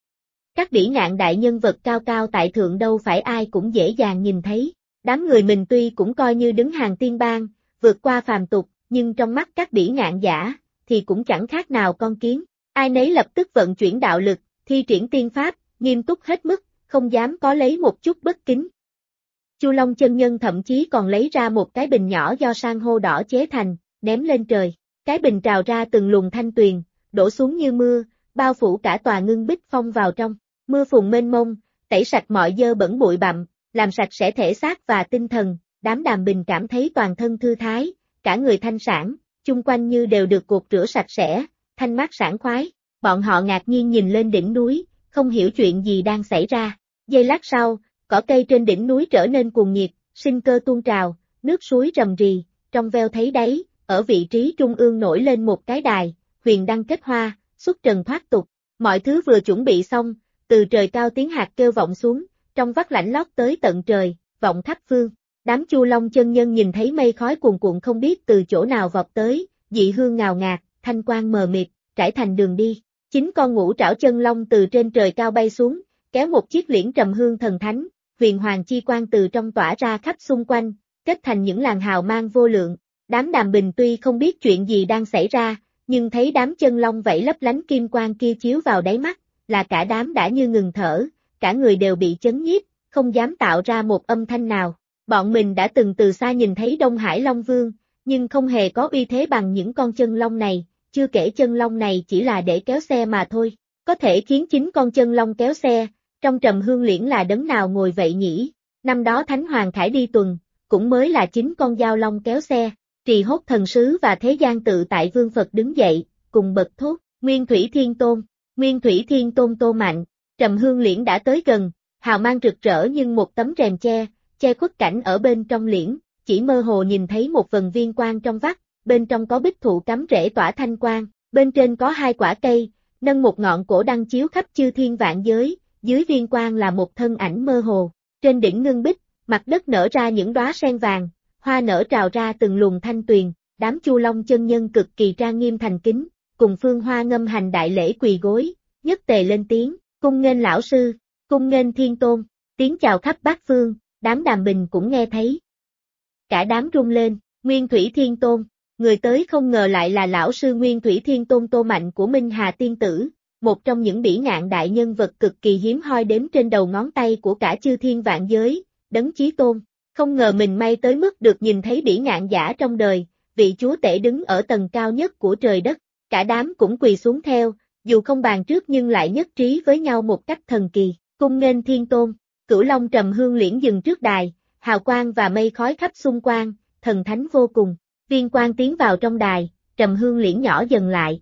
Các Bỉ Ngạn đại nhân vật cao cao tại thượng đâu phải ai cũng dễ dàng nhìn thấy, đám người mình tuy cũng coi như đứng hàng tiên bang, vượt qua phàm tục, nhưng trong mắt các Bỉ Ngạn giả, thì cũng chẳng khác nào con kiến, ai nấy lập tức vận chuyển đạo lực, thi triển tiên pháp, nghiêm túc hết mức, không dám có lấy một chút bất kính. Chu Long chân nhân thậm chí còn lấy ra một cái bình nhỏ do san hô đỏ chế thành, ném lên trời, cái bình trào ra từng luồng thanh tuyền, đổ xuống như mưa, bao phủ cả tòa Ngưng Bích Phong vào trong, mưa phùn mênh mông, tẩy sạch mọi dơ bẩn bụi bặm, làm sạch sẽ thể xác và tinh thần, đám Đàm Bình cảm thấy toàn thân thư thái, cả người thanh sảng, chung quanh như đều được cột rửa sạch sẽ, thanh mát sảng khoái, bọn họ ngạc nhiên nhìn lên đỉnh núi, không hiểu chuyện gì đang xảy ra, giây lát sau, cỏ cây trên đỉnh núi trở nên cuồng nhiệt, sinh cơ tuôn trào, nước suối rầm rì, trong veo thấy đáy, ở vị trí trung ương nổi lên một cái đài, huyền đăng kết hoa, xuất trần thoát tục, mọi thứ vừa chuẩn bị xong, từ trời cao tiếng hạt kêu vọng xuống, trong vắt lãnh lót tới tận trời, vọng khắp phương. Đám Chu Long chân nhân nhìn thấy mây khói cuồn cuộn không biết từ chỗ nào vọt tới, dị hương ngào ngạt, thanh quang mờ mịt, trải thành đường đi. 9 con ngũ trảo chân long từ trên trời cao bay xuống, kéo một chiếc liễn trầm hương thần thánh, huyền hoàng chi quang từ trong tỏa ra khắp xung quanh, kết thành những làn hào mang vô lượng. Đám Đàm Bình tuy không biết chuyện gì đang xảy ra, nhưng thấy đám chân long vẫy lấp lánh kim quang kia chiếu vào đáy mắt, là cả đám đã như ngừng thở, cả người đều bị chấn nhiếp, không dám tạo ra một âm thanh nào. Bọn mình đã từng từ xa nhìn thấy Đông Hải Long Vương, nhưng không hề có uy thế bằng những con chân long này, chưa kể chân long này chỉ là để kéo xe mà thôi. Có thể khiến 9 con chân long kéo xe, trong trầm hương liễn là đấng nào ngồi vậy nhỉ? Năm đó Thánh Hoàng Khải đi tuần, cũng mới là 9 con dao long kéo xe. Trì Hốt thần sứ và thế gian tự tại vương Phật đứng dậy, cùng bật thốt, Nguyên Thủy Thiên Tôn, Nguyên Thủy Thiên Tôn Tô Mạnh. Trầm hương liễn đã tới gần, hào mang rực rỡ nhưng một tấm rèm che khuất cảnh ở bên trong liễn, chỉ mơ hồ nhìn thấy một vần viên quang trong vắt, bên trong có bích thụ cắm rễ tỏa thanh quang, bên trên có 2 quả cây, nâng một ngọn cổ đăng chiếu khắp chư thiên vạn giới, dưới viên quang là một thân ảnh mơ hồ. Trên đỉnh Ngưng Bích, mặt đất nở ra những đóa sen vàng, hoa nở trào ra từng luồng thanh tuyền, đám Chu Long chân nhân cực kỳ trang nghiêm thành kính, cùng Phương Hoa ngâm hành đại lễ quỳ gối, nhất tề lên tiếng, cung nghênh lão sư, cung nghênh thiên tôn, tiếng chào khắp bát phương, đám Đàm Bình cũng nghe thấy. Cả đám rung lên, Nguyên Thủy Thiên Tôn, người tới không ngờ lại là lão sư Nguyên Thủy Thiên Tôn Tô Mạnh của Minh Hà Tiên Tử, một trong những bỉ ngạn đại nhân vật cực kỳ hiếm hoi đếm trên đầu ngón tay của cả chư thiên vạn giới, Đấng Chí Tôn. Không ngờ mình may tới mức được nhìn thấy bỉ ngạn giả trong đời, vị chúa tể đứng ở tầng cao nhất của trời đất, cả đám cũng quỳ xuống theo, dù không bàn trước nhưng lại nhất trí với nhau một cách thần kỳ, cung nghênh Thiên Tôn, Cửu Long Trầm Hương Liễn dừng trước đài, hào quang và mây khói khắp xung quanh, thần thánh vô cùng, Viên Quang tiến vào trong đài, Trầm Hương Liễn nhỏ dần lại.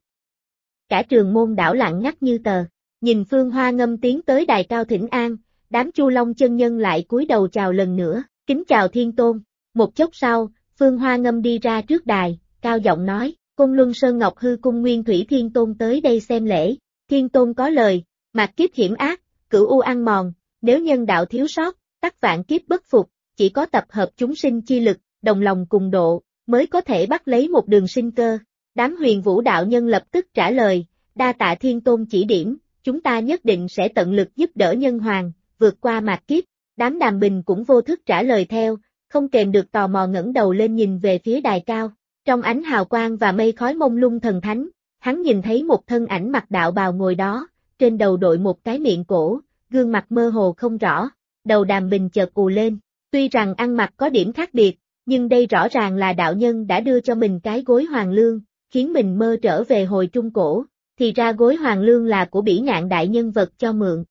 Cả trường môn đảo lặng ngắt như tờ, nhìn Phương Hoa ngâm tiến tới đài cao thỉnh an, đám Chu Long chân nhân lại cúi đầu chào lần nữa, kính chào Thiên Tôn, một chốc sau, Phương Hoa ngâm đi ra trước đài, cao giọng nói, Côn Luân Sơn Ngọc Hư Cung Nguyên Thủy Thiên Tôn tới đây xem lễ, Thiên Tôn có lời, mạt kiếp hiểm ác, cửu u ăn mòn, nếu nhân đạo thiếu sót, tắc vạn kiếp bất phục, chỉ có tập hợp chúng sinh chi lực, đồng lòng cùng độ, mới có thể bắt lấy một đường sinh cơ. Đám Huyền Vũ đạo nhân lập tức trả lời, đa tạ Thiên Tôn chỉ điểm, chúng ta nhất định sẽ tận lực giúp đỡ nhân hoàng, vượt qua mạt kiếp. Đám Đàm Bình cũng vô thức trả lời theo, không kèm được tò mò ngẩng đầu lên nhìn về phía đài cao. Trong ánh hào quang và mây khói mông lung thần thánh, hắn nhìn thấy một thân ảnh mặc đạo bào ngồi đó, trên đầu đội một cái miệng cổ, gương mặt mơ hồ không rõ. Đầu Đàm Bình chợt ù lên, tuy rằng ăn mặc có điểm khác biệt, nhưng đây rõ ràng là đạo nhân đã đưa cho mình cái gối hoàng lương, khiến mình mơ trở về hồi trung cổ, thì ra gối hoàng lương là của bỉ ngạn đại nhân vật cho mượn.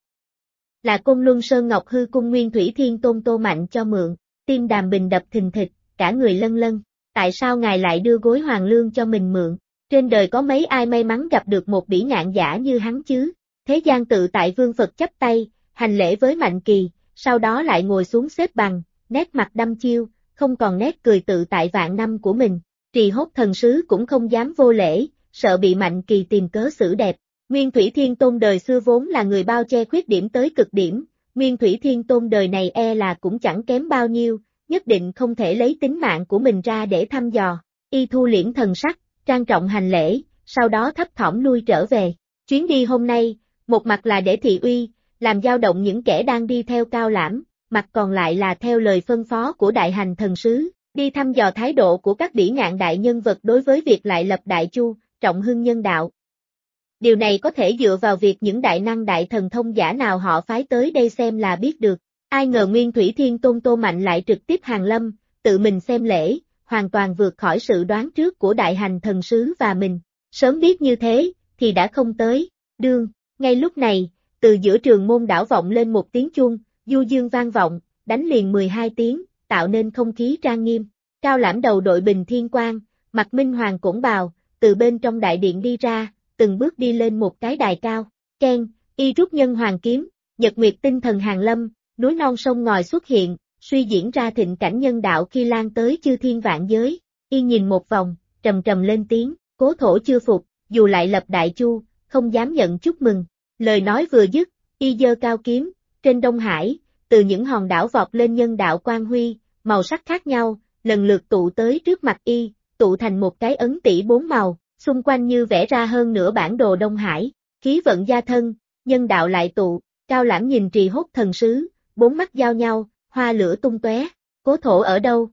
Là Côn Luân Sơn Ngọc Hư Cung Nguyên Thủy Thiên Tôn Tô Mạnh cho mượn, tim Đàm Bình đập thình thịch, cả người lân lân, tại sao ngài lại đưa gối hoàng lương cho mình mượn, trên đời có mấy ai may mắn gặp được một bỉ ngạn giả như hắn chứ, thế gian tự tại vương Phật chắp tay, hành lễ với Mạnh Kỳ, sau đó lại ngồi xuống xếp bằng, nét mặt đăm chiêu, không còn nét cười tự tại vạn năm của mình, Trì Hốt thần sứ cũng không dám vô lễ, sợ bị Mạnh Kỳ tìm cớ xử đẹp. Nguyên Thủy Thiên Tôn đời xưa vốn là người bao che khuyết điểm tới cực điểm, Nguyên Thủy Thiên Tôn đời này e là cũng chẳng kém bao nhiêu, nhất định không thể lấy tính mạng của mình ra để thăm dò. Y thu liễm thần sắc, trang trọng hành lễ, sau đó thấp thỏm lui trở về. Chuyến đi hôm nay, một mặt là để thị uy, làm dao động những kẻ đang đi theo Cao Lãm, mặt còn lại là theo lời phân phó của Đại Hành thần sứ, đi thăm dò thái độ của các bỉ ngạn đại nhân vật đối với việc lại lập Đại Chu, trọng hưng nhân đạo. Điều này có thể dựa vào việc những đại năng đại thần thông giả nào họ phái tới đây xem là biết được. Ai ngờ Nguyên Thủy Thiên Tôn Tô Mạnh lại trực tiếp hàng lâm, tự mình xem lễ, hoàn toàn vượt khỏi sự đoán trước của Đại Hành thần sứ và mình. Sớm biết như thế, thì đã không tới. Đương, ngay lúc này, từ giữa trường môn đảo vọng lên một tiếng chuông, du dương vang vọng, đánh liền 12 tiếng, tạo nên không khí trang nghiêm. Cao Lãm đầu đội bình thiên quang, mặc minh hoàng cổn bào, từ bên trong đại điện đi ra, từng bước đi lên một cái đài cao. Ken, y rút nhân hoàng kiếm, nhật nguyệt tinh thần hàng lâm, núi non sông ngòi xuất hiện, suy diễn ra thịnh cảnh nhân đạo khi lan tới chư thiên vạn giới. Y nhìn một vòng, trầm trầm lên tiếng, cố thổ chưa phục, dù lại lập Đại Chu, không dám nhận chúc mừng. Lời nói vừa dứt, y giơ cao kiếm, trên Đông Hải, từ những hòn đảo vọt lên nhân đạo quang huy, màu sắc khác nhau, lần lượt tụ tới trước mặt y, tụ thành một cái ấn tỷ 4 màu, xung quanh như vẽ ra hơn nửa bản đồ Đông Hải, khí vận gia thân, nhân đạo lại tụ. Cao Lãm nhìn Trì Hốt thần sứ, bốn mắt giao nhau, hoa lửa tung tóe. Cố thổ ở đâu?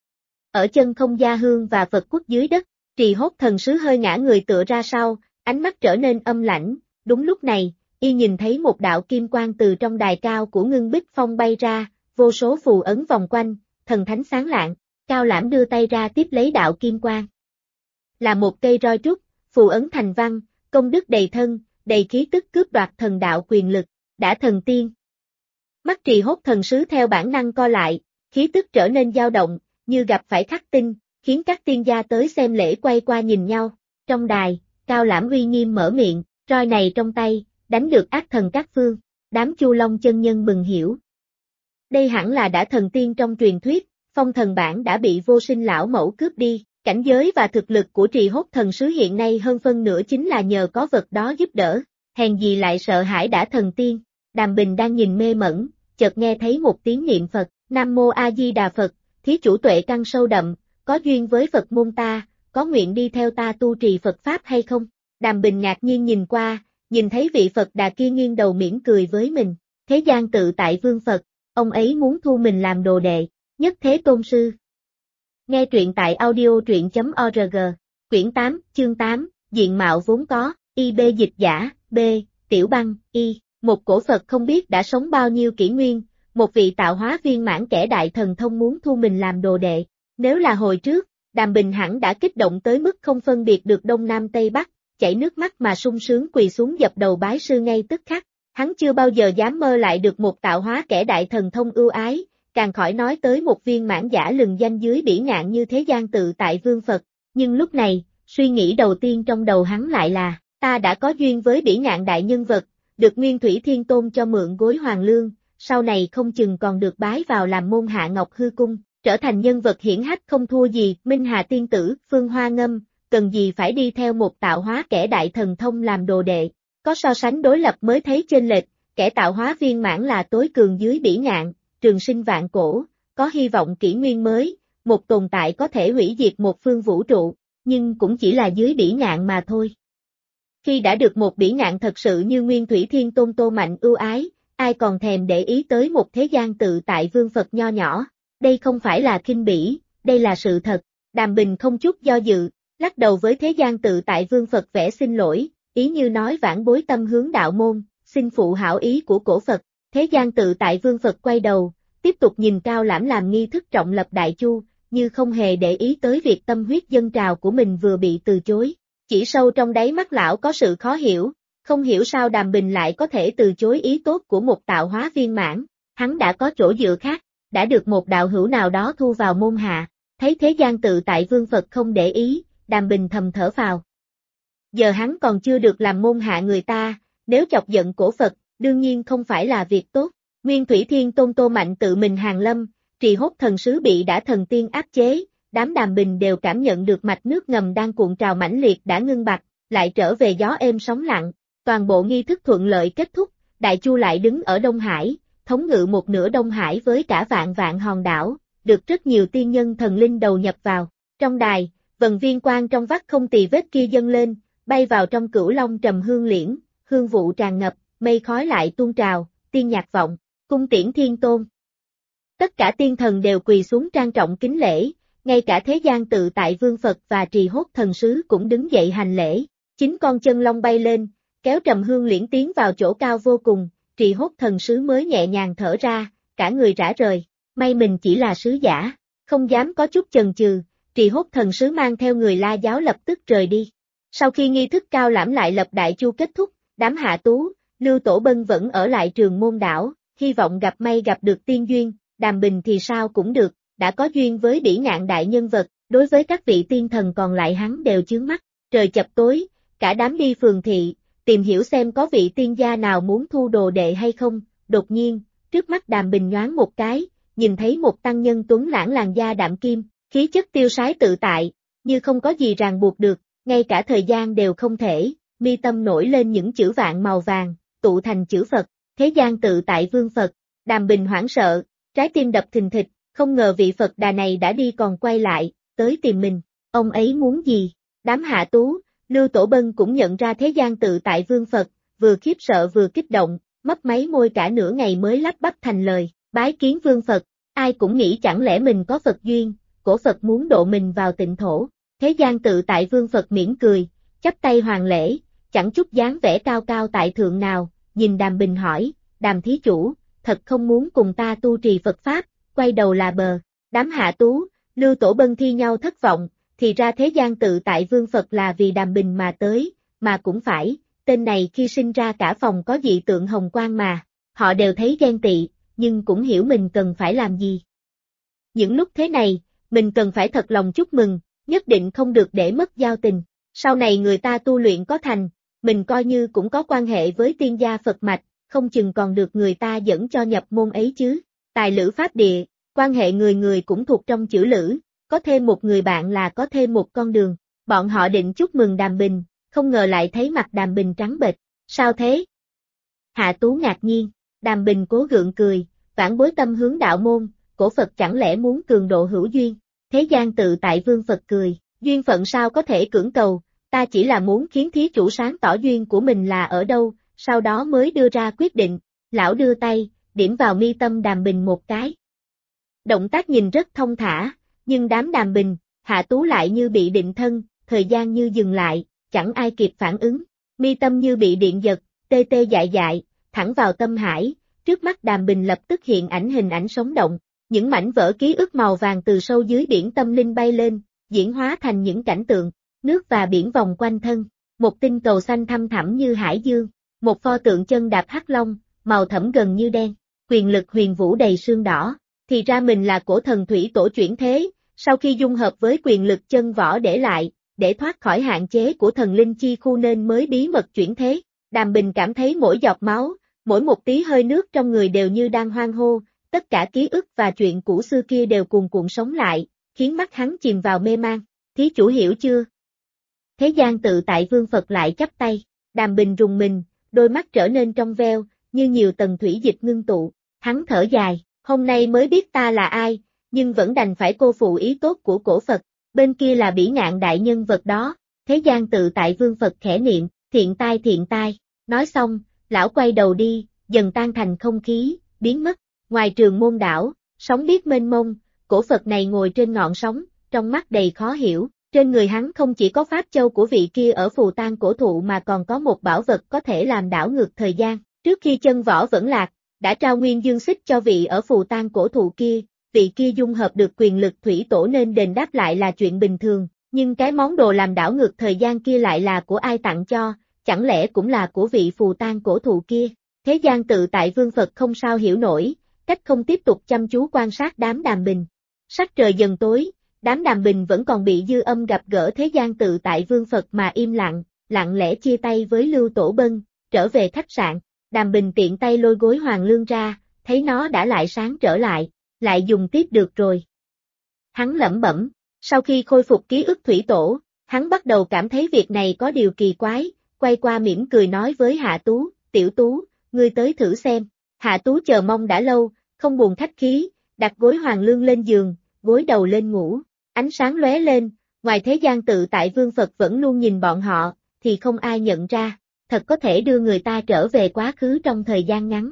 Ở chân không gia hương và Phật quốc dưới đất. Trì Hốt thần sứ hơi ngã người tựa ra sau, ánh mắt trở nên âm lãnh. Đúng lúc này, y nhìn thấy một đạo kim quang từ trong đài cao của Ngưng Bích Phong bay ra, vô số phù ấn vòng quanh, thần thánh sáng lạng. Cao Lãm đưa tay ra tiếp lấy đạo kim quang. Là một cây roi trúc, phù ấn thành văn, công đức đầy thân, đầy khí tức cướp đoạt thần đạo quyền lực, đã thần tiên. Mắt Trì Hốt thần sứ theo bản năng co lại, khí tức trở nên dao động, như gặp phải khắc tinh, khiến các tiên gia tới xem lễ quay qua nhìn nhau. Trong đài, Cao Lãm uy nghiêm mở miệng, roi này trong tay, đánh được ác thần các phương. Đám Chu Long chân nhân bừng hiểu. Đây hẳn là đã thần tiên trong truyền thuyết, phong thần bản đã bị vô sinh lão mẫu cướp đi. Cảnh giới và thực lực của Trì Hốt thần sứ hiện nay hơn phân nửa chính là nhờ có vật đó giúp đỡ, hèn gì lại sợ hãi đã thần tiên. Đàm Bình đang nhìn mê mẩn, chợt nghe thấy một tiếng niệm Phật, Nam Mô A Di Đà Phật, thí chủ tuệ căn sâu đậm, có duyên với Phật môn ta, có nguyện đi theo ta tu trì Phật Pháp hay không? Đàm Bình ngạc nhiên nhìn qua, nhìn thấy vị Phật Đà kia nghiêng đầu mỉm cười với mình, thế gian tự tại vương Phật, ông ấy muốn thu mình làm đồ đệ, nhất thế tôn sư. Nghe truyện tại audio truyện.org, quyển 8, chương 8, diện mạo vốn có, IB dịch giả, B, Tiểu Băng, Y, một cổ Phật không biết đã sống bao nhiêu kỷ nguyên, một vị tạo hóa viên mãn kẻ đại thần thông muốn thu mình làm đồ đệ. Nếu là hồi trước, Đàm Bình hẳn đã kích động tới mức không phân biệt được Đông Nam Tây Bắc, chảy nước mắt mà sung sướng quỳ xuống dập đầu bái sư ngay tức khắc. Hắn chưa bao giờ dám mơ lại được một tạo hóa kẻ đại thần thông ưu ái, càng khỏi nói tới một viên mãn giả lừng danh dưới bỉ ngạn như thế gian tự tại vương Phật. Nhưng lúc này, suy nghĩ đầu tiên trong đầu hắn lại là, ta đã có duyên với bỉ ngạn đại nhân vật, được Nguyên Thủy Thiên Tôn cho mượn gối hoàng lương, sau này không chừng còn được bái vào làm môn hạ Ngọc Hư Cung, trở thành nhân vật hiển hách không thua gì Minh Hà Tiên Tử, Phương Hoa Ngâm, cần gì phải đi theo một tạo hóa kẻ đại thần thông làm đồ đệ. Có so sánh đối lập mới thấy chênh lệch, kẻ tạo hóa viên mãn là tối cường dưới bỉ ngạn, trường sinh vạn cổ, có hy vọng kỷ nguyên mới, một tồn tại có thể hủy diệt một phương vũ trụ, nhưng cũng chỉ là dưới bỉ ngạn mà thôi. Khi đã được một bỉ ngạn thật sự như Nguyên Thủy Thiên Tôn tô mạnh ưu ái, ai còn thèm để ý tới một thế gian tự tại vương Phật nho nhỏ, đây không phải là khinh bỉ, đây là sự thật. Đàm Bình không chút do dự, lắc đầu với thế gian tự tại vương Phật vẽ xin lỗi, ý như nói vãn bối tâm hướng đạo môn, xin phụ hảo ý của cổ Phật. Thế gian tự tại vương Phật quay đầu, tiếp tục nhìn Cao Lãm làm nghi thức trọng lập đại chu, như không hề để ý tới việc tâm huyết dâng trào của mình vừa bị từ chối. Chỉ sâu trong đáy mắt lão có sự khó hiểu, không hiểu sao Đàm Bình lại có thể từ chối ý tốt của một tạo hóa viên mãn, hắn đã có chỗ dựa khác, đã được một đạo hữu nào đó thu vào môn hạ, thấy thế gian tự tại vương Phật không để ý, Đàm Bình thầm thở phào. Giờ hắn còn chưa được làm môn hạ người ta, nếu chọc giận cổ Phật, đương nhiên không phải là việc tốt. Nguyên Thủy Thiên Tôn tô mạnh tự mình hàng lâm, Trì Hốt thần sứ bị đã thần tiên áp chế, đám Đàm Bình đều cảm nhận được mạch nước ngầm đang cuộn trào mãnh liệt đã ngưng bặt, lại trở về gió êm sóng lặng, toàn bộ nghi thức thuận lợi kết thúc, Đại Chu lại đứng ở Đông Hải, thống ngự một nửa Đông Hải với cả vạn vạn hòn đảo, được rất nhiều tiên nhân thần linh đầu nhập vào. Trong đài, vần viên quang trong vắt không tì vết kia dâng lên, bay vào trong Cửu Long trầm hương liễn, hương vụ tràn ngập, mây khói lại tuôn trào, tiên nhạc vọng, cung tiễn Thiên Tôn. Tất cả tiên thần đều quỳ xuống trang trọng kính lễ, ngay cả thế gian tự tại vương Phật và Trì Hốt thần sứ cũng đứng dậy hành lễ. 9 con chân long bay lên, kéo trầm hương liễn tiến vào chỗ cao vô cùng, Trì Hốt thần sứ mới nhẹ nhàng thở ra, cả người rã rời, may mình chỉ là sứ giả, không dám có chút chần chừ, Trì Hốt thần sứ mang theo người La giáo lập tức rời đi. Sau khi nghi thức Cao Lãm lại lập đại chu kết thúc, đám Hạ Tú, Lưu Tổ Bân vẫn ở lại Trường Môn đảo, hy vọng gặp may gặp được tiên duyên, Đàm Bình thì sao cũng được, đã có duyên với bỉ ngạn đại nhân vật, đối với các vị tiên thần còn lại hắn đều chướng mắt. Trời chập tối, cả đám đi phường thị, tìm hiểu xem có vị tiên gia nào muốn thu đồ đệ hay không, đột nhiên, trước mắt Đàm Bình nhoáng một cái, nhìn thấy một tăng nhân tuấn lãng làn da đạm kim, khí chất tiêu sái tự tại, như không có gì ràng buộc được, ngay cả thời gian đều không thể, mi tâm nổi lên những chữ vạn màu vàng, tụ thành chữ Phật, thế gian tự tại vương Phật. Đàm Bình hoảng sợ, trái tim đập thình thịch, không ngờ vị Phật Đà này đã đi còn quay lại, tới tìm mình, ông ấy muốn gì? Đám Hạ Tú, Lưu Tổ Bân cũng nhận ra thế gian tự tại vương Phật, vừa khiếp sợ vừa kích động, mấp máy môi cả nửa ngày mới lắp bắp thành lời, bái kiến vương Phật, ai cũng nghĩ chẳng lẽ mình có Phật duyên, cổ Phật muốn độ mình vào tịnh thổ. Thế gian tự tại vương Phật mỉm cười, chắp tay hoàn lễ, chẳng chút dáng vẻ cao cao tại thượng nào, nhìn Đàm Bình hỏi, Đàm thí chủ, thật không muốn cùng ta tu trì Phật Pháp, quay đầu là bờ. Đám Hạ Tú, Lưu Tổ Bân thi nhau thất vọng, thì ra thế gian tự tại vương Phật là vì Đàm Bình mà tới, mà cũng phải, tên này khi sinh ra cả phòng có dị tượng hồng quang mà, họ đều thấy ghen tị, nhưng cũng hiểu mình cần phải làm gì. Những lúc thế này, mình cần phải thật lòng chúc mừng, nhất định không được để mất giao tình, sau này người ta tu luyện có thành, mình coi như cũng có quan hệ với tiên gia Phật mạch, không chừng còn được người ta dẫn cho nhập môn ấy chứ. Tài lữ pháp địa, quan hệ người người cũng thuộc trong chữ lữ, có thêm một người bạn là có thêm một con đường. Bọn họ định chúc mừng Đàm Bình, không ngờ lại thấy mặt Đàm Bình trắng bệch. Sao thế? Hạ Tú ngạc nhiên, Đàm Bình cố gượng cười, vãn bối tâm hướng đạo môn, cổ Phật chẳng lẽ muốn cường độ hữu duyên? Thế gian tự tại Vương Phật cười, duyên phận sao có thể cưỡng cầu, ta chỉ là muốn khiến thí chủ sáng tỏ duyên của mình là ở đâu, sau đó mới đưa ra quyết định. Lão đưa tay, điểm vào mi tâm Đàm Bình một cái. Động tác nhìn rất thông thả, nhưng đám Đàm Bình, Hạ Tú lại như bị định thân, thời gian như dừng lại, chẳng ai kịp phản ứng. Mi tâm như bị điện giật, tê tê dại dại, thẳng vào tâm hải, trước mắt Đàm Bình lập tức hiện ảnh hình ảnh sống động. Những mảnh vỡ ký ức màu vàng từ sâu dưới biển tâm linh bay lên, diễn hóa thành những cảnh tượng, nước và biển vòng quanh thân. Một tinh cầu xanh thăm thẳm như hải dương, một pho tượng chân đạp hắc long, màu thẫm gần như đen, quyền lực huyền vũ đầy sương đỏ. Thì ra mình là cổ thần thủy tổ chuyển thế, sau khi dung hợp với quyền lực chân võ để lại, để thoát khỏi hạn chế của thần linh chi khu nên mới bí mật chuyển thế. Đàm Bình cảm thấy mỗi giọt máu, mỗi một tí hơi nước trong người đều như đang hoan hô, tất cả ký ức và chuyện cũ xưa kia đều cuồn cuộn sống lại, khiến mắt hắn chìm vào mê man. Thí chủ hiểu chưa? Thế gian tự tại Vương Phật lại chắp tay, Đàm Bình rùng mình, đôi mắt trở nên trong veo, như nhiều tầng thủy dịch ngưng tụ. Hắn thở dài, hôm nay mới biết ta là ai, nhưng vẫn đành phải cô phụ ý tốt của cổ Phật. Bên kia là Bỉ Ngạn đại nhân vật đó. Thế gian tự tại Vương Phật khẽ niệm, thiện tai thiện tai. Nói xong, lão quay đầu đi, dần tan thành không khí, biến mất. Ngoài Trường Môn đảo, sóng biếc mênh mông, cổ Phật này ngồi trên ngọn sóng, trong mắt đầy khó hiểu. Trên người hắn không chỉ có pháp châu của vị kia ở phù tang cổ thụ mà còn có một bảo vật có thể làm đảo ngược thời gian. Trước khi chân võ vẫn lạc, đã trao nguyên dương xích cho vị ở phù tang cổ thụ kia, vị kia dung hợp được quyền lực thủy tổ nên đền đáp lại là chuyện bình thường, nhưng cái món đồ làm đảo ngược thời gian kia lại là của ai tặng cho, chẳng lẽ cũng là của vị phù tang cổ thụ kia? Thế gian tự tại Vương Phật không sao hiểu nổi, cách không tiếp tục chăm chú quan sát đám Đàm Bình. Sắc trời dần tối, đám Đàm Bình vẫn còn bị dư âm gặp gỡ thế gian tự tại Vương Phật mà im lặng, lặng lẽ chia tay với Lưu Tổ Bân, trở về khách sạn. Đàm Bình tiện tay lôi gối Hoàng Lương ra, thấy nó đã lại sáng trở lại dùng tiếp được rồi. Hắn lẩm bẩm, sau khi khôi phục ký ức thủy tổ, hắn bắt đầu cảm thấy việc này có điều kỳ quái, quay qua mỉm cười nói với Hạ Tú, Tiểu Tú, ngươi tới thử xem. Hạ Tú chờ mong đã lâu, không buồn khách khí, đặt gối Hoàng Lương lên giường, gối đầu lên ngủ, ánh sáng lóe lên, ngoài thế gian tự tại Vương Phật vẫn luôn nhìn bọn họ, thì không ai nhận ra, thật có thể đưa người ta trở về quá khứ trong thời gian ngắn.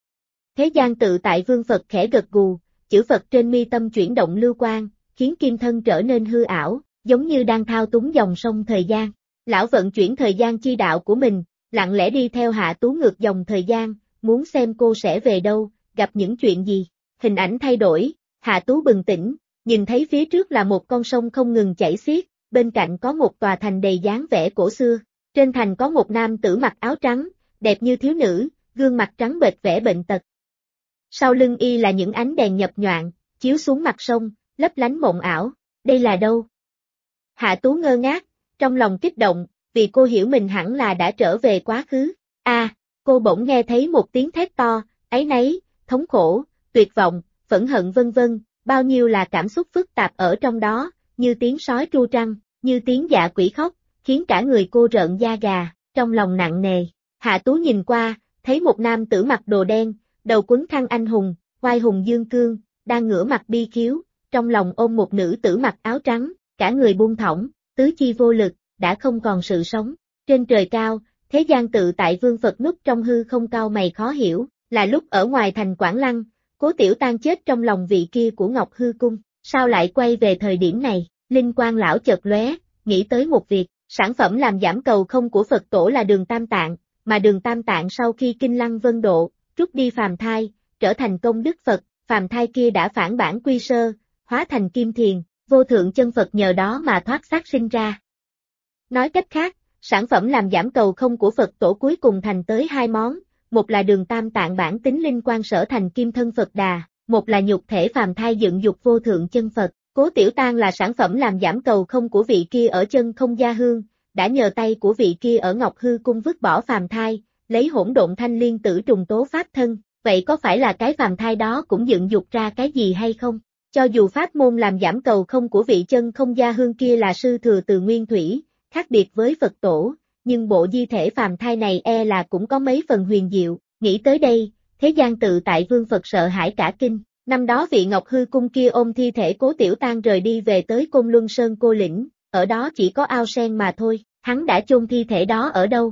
Thế gian tự tại Vương Phật khẽ gật gù, chữ Phật trên mi tâm chuyển động lưu quang, khiến kim thân trở nên hư ảo, giống như đang thao túng dòng sông thời gian. Lão vận chuyển thời gian chi đạo của mình, lặng lẽ đi theo Hạ Tú ngược dòng thời gian, muốn xem cô sẽ về đâu, gặp những chuyện gì. Hình ảnh thay đổi, Hạ Tú bừng tỉnh, nhìn thấy phía trước là một con sông không ngừng chảy xiết, bên cạnh có một tòa thành đầy dáng vẻ cổ xưa. Trên thành có một nam tử mặc áo trắng, đẹp như thiếu nữ, gương mặt trắng bệch vẻ bệnh tật. Sau lưng y là những ánh đèn nhập nhoạng, chiếu xuống mặt sông, lấp lánh mộng ảo. Đây là đâu? Hạ Tú ngơ ngác, trong lòng kích động, vì cô hiểu mình hẳn là đã trở về quá khứ. Cô bỗng nghe thấy một tiếng thét to, áy náy, thống khổ, tuyệt vọng, phẫn hận vân vân, bao nhiêu là cảm xúc phức tạp ở trong đó, như tiếng sói tru trăng, như tiếng dạ quỷ khóc, khiến cả người cô rợn da gà, trong lòng nặng nề. Hạ Tú nhìn qua, thấy một nam tử mặc đồ đen, đầu quấn khăn anh hùng, oai hùng dương cương, đang ngửa mặt bi khiếu, trong lòng ôm một nữ tử mặc áo trắng, cả người buông thõng, tứ chi vô lực, đã không còn sự sống. Trên trời cao, thế gian tự tại Vương Phật núp trong hư không cao mày khó hiểu, là lúc ở ngoài thành Quảng Lăng, Cố Tiểu Tan chết trong lòng vị kia của Ngọc Hư Cung, sao lại quay về thời điểm này? Linh quang lão chợt lóe, nghĩ tới một việc, sản phẩm làm giảm cầu không của Phật tổ là đường Tam Tạng, mà đường Tam Tạng sau khi kinh lăng vân độ, rút đi phàm thai, trở thành công đức Phật, phàm thai kia đã phản bản quy sơ, hóa thành kim thiền, vô thượng chân Phật nhờ đó mà thoát xác sinh ra. Nói cách khác, sản phẩm làm giảm cầu không của Phật tổ cuối cùng thành tới hai món, một là đường Tam Tạng bản tính linh quan sở thành kim thân Phật Đà, một là nhục thể phàm thai dựng dục vô thượng chân Phật. Cố Tiểu Tan là sản phẩm làm giảm cầu không của vị kia ở chân không gia hương, đã nhờ tay của vị kia ở Ngọc Hư Cung vứt bỏ phàm thai, lấy hỗn độn thanh liên tử trùng tố pháp thân, vậy có phải là cái phàm thai đó cũng dựng dục ra cái gì hay không? Cho dù pháp môn làm giảm cầu không của vị chân không gia hương kia là sư thừa từ nguyên thủy, khác biệt với Phật tổ, nhưng bộ di thể phàm thai này là cũng có mấy phần huyền diệu, nghĩ tới đây, thế gian tự tại Vương Phật sợ hãi cả kinh, Năm đó vị Ngọc Hư Cung kia ôm thi thể Cố Tiểu Tang rời đi về tới Côn Luân Sơn Cô Lĩnh, ở đó chỉ có ao sen mà thôi, hắn đã chôn thi thể đó ở đâu?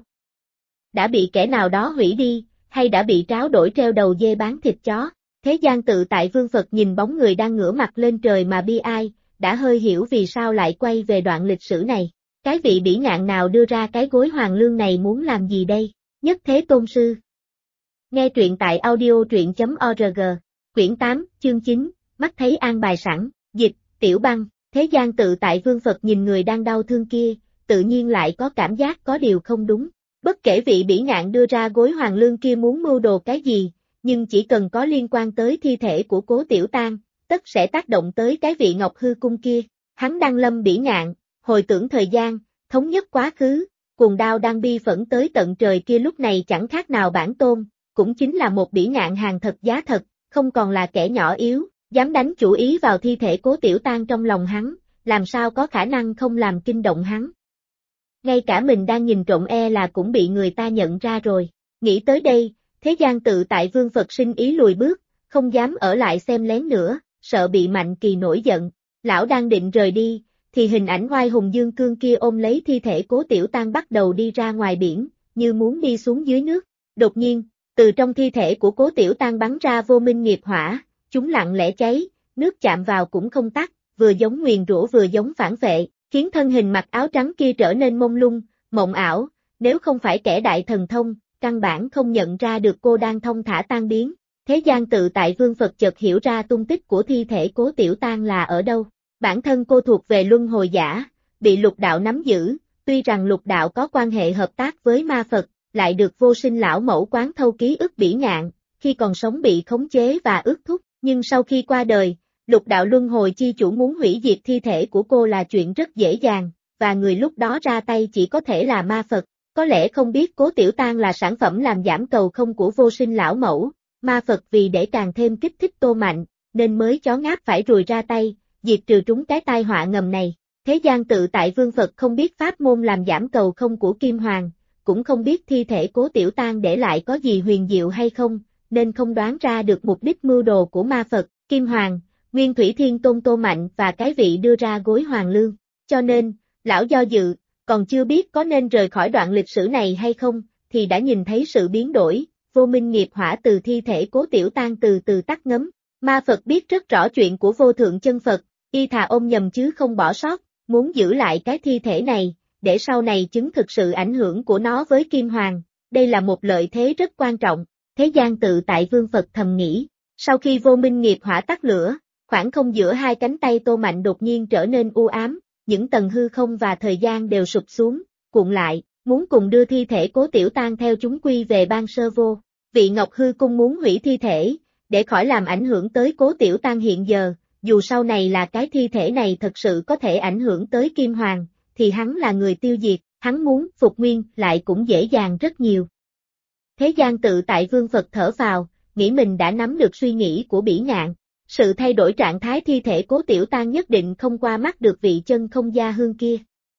Đã bị kẻ nào đó hủy đi, hay đã bị tráo đổi treo đầu dê bán thịt chó? Thế gian tự tại Vương Phật nhìn bóng người đang ngửa mặt lên trời mà bi ai, đã hơi hiểu vì sao lại quay về đoạn lịch sử này. Cái vị bỉ ngạn nào đưa ra cái gối hoàng lương này muốn làm gì đây? Nhất Thế Tôn Sư. Nghe truyện tại audio truyện.org, quyển 8, chương 9, mắt thấy an bài sẵn, dịch, Tiểu Băng. Thế gian tự tại Vương Phật nhìn người đang đau thương kia, tự nhiên lại có cảm giác có điều không đúng. Bất kể vị bỉ ngạn đưa ra gối hoàng lương kia muốn mưu đồ cái gì, nhưng chỉ cần có liên quan tới thi thể của Cố Tiểu Tang, tất sẽ tác động tới cái vị Ngọc Hư Cung kia. Hắn đăng lâm bỉ ngạn, hồi tưởng thời gian, thống nhất quá khứ, cuồng đao đang bi phẫn tới tận trời kia lúc này chẳng khác nào bản tôn, cũng chính là một bỉ ngạn hàng thật giá thật, không còn là kẻ nhỏ yếu, dám đánh chủ ý vào thi thể Cố Tiểu Tang trong lòng hắn, làm sao có khả năng không làm kinh động hắn. Ngay cả mình đang nhìn trộm là cũng bị người ta nhận ra rồi. Nghĩ tới đây, thế gian tự tại Vương Phật sinh ý lùi bước, không dám ở lại xem lén nữa, sợ bị Mạnh Kỳ nổi giận. Lão đang định rời đi, thì hình ảnh oai hùng dương cương kia ôm lấy thi thể Cố Tiểu Tang bắt đầu đi ra ngoài biển, như muốn đi xuống dưới nước. Đột nhiên, từ trong thi thể của Cố Tiểu Tang bắn ra vô minh nghiệp hỏa, chúng lặng lẽ cháy, nước chạm vào cũng không tắt, vừa giống nguyền rủa vừa giống phản vệ, khiến thân hình mặc áo trắng kia trở nên mông lung, mộng ảo, nếu không phải kẻ đại thần thông, căn bản không nhận ra được cô đang thông thả tan biến. Thế gian tự tại Vương Phật chợt hiểu ra tung tích của thi thể Cố Tiểu Tang là ở đâu. Bản thân cô thuộc về luân hồi giả, bị lục đạo nắm giữ, tuy rằng lục đạo có quan hệ hợp tác với ma Phật, lại được vô sinh lão mẫu quán thâu ký ức bỉ ngạn, khi còn sống bị khống chế và ước thúc, nhưng sau khi qua đời, lục đạo luân hồi chi chủ muốn hủy diệt thi thể của cô là chuyện rất dễ dàng, và người lúc đó ra tay chỉ có thể là ma Phật. Có lẽ không biết Cố Tiểu Tang là sản phẩm làm giảm cầu không của vô sinh lão mẫu, ma Phật vì để càng thêm kích thích Tô Mạnh, nên mới chó ngáp phải ruồi ra tay, diệt trừ trúng cái tai họa ngầm này. Thế gian tự tại Vương Phật không biết pháp môn làm giảm cầu không của Kim Hoàng, cũng không biết thi thể Cố Tiểu Tang để lại có gì huyền diệu hay không, nên không đoán ra được mục đích mưu đồ của ma Phật, Kim Hoàng, Nguyên Thủy Thiên Tôn Tô Mạnh và cái vị đưa ra gối hoàng lương. Cho nên, lão do dự, còn chưa biết có nên rời khỏi đoạn lịch sử này hay không, thì đã nhìn thấy sự biến đổi, vô minh nghiệp hỏa từ thi thể Cố Tiểu Tang từ từ tắt ngấm. Ma Phật biết rất rõ chuyện của vô thượng chân Phật, y thà ôm nhầm chứ không bỏ sót, muốn giữ lại cái thi thể này, để sau này chứng thực sự ảnh hưởng của nó với Kim Hoàng, đây là một lợi thế rất quan trọng. Thế gian tự tại Vương Phật thầm nghĩ, sau khi vô minh nghiệp hỏa tắt lửa, khoảng không giữa hai cánh tay Tô Mạnh đột nhiên trở nên u ám, những tầng hư không và thời gian đều sụp xuống, cuộn lại, muốn cùng đưa thi thể Cố Tiểu Tang theo chúng quy về ban sơ vô. Vị Ngọc Hư Cung muốn hủy thi thể, để khỏi làm ảnh hưởng tới Cố Tiểu Tang hiện giờ, dù sau này là cái thi thể này thật sự có thể ảnh hưởng tới Kim Hoàng, thì hắn là người tiêu diệt, hắn muốn phục nguyên lại cũng dễ dàng rất nhiều. Thế gian tự tại Vương Phật thở phào, nghĩ mình đã nắm được suy nghĩ của bỉ ngạn. Sự thay đổi trạng thái thi thể Cố Tiểu Tang nhất định không qua mắt được vị chân không gia hương kia.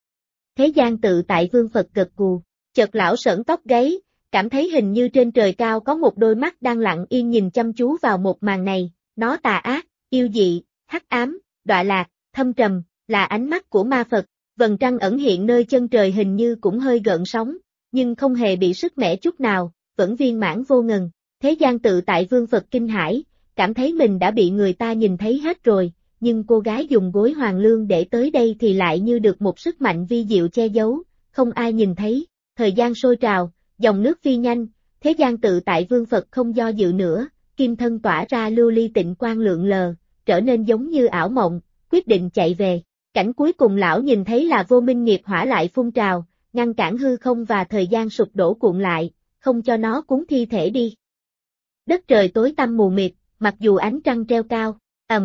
Thế gian tự tại Vương Phật gật gù, chợt lão sởn tóc gáy, cảm thấy hình như trên trời cao có một đôi mắt đang lặng yên nhìn chăm chú vào một màn này, nó tà ác, yêu dị, hắc ám, đọa lạc, thâm trầm, là ánh mắt của ma Phật. Vầng trăng ẩn hiện nơi chân trời hình như cũng hơi gợn sóng, nhưng không hề bị sức mẻ chút nào, vẫn viên mãn vô ngần. Thế gian tự tại Vương Phật kinh hãi, cảm thấy mình đã bị người ta nhìn thấy hết rồi, nhưng cô gái dùng gối hoàng lương để tới đây thì lại như được một sức mạnh vi diệu che giấu, không ai nhìn thấy. Thời gian sôi trào, dòng nước phi nhanh, thế gian tự tại Vương Phật không do dự nữa, kim thân tỏa ra lưu ly tịnh quang lượn lờ, trở nên giống như ảo mộng, quyết định chạy về. Cảnh cuối cùng lão nhìn thấy là vô minh nghiệp hỏa lại phun trào, ngăn cản hư không và thời gian sụp đổ cuộn lại, không cho nó cuốn thi thể đi. Đất trời tối tăm mù mịt, mặc dù ánh trăng treo cao,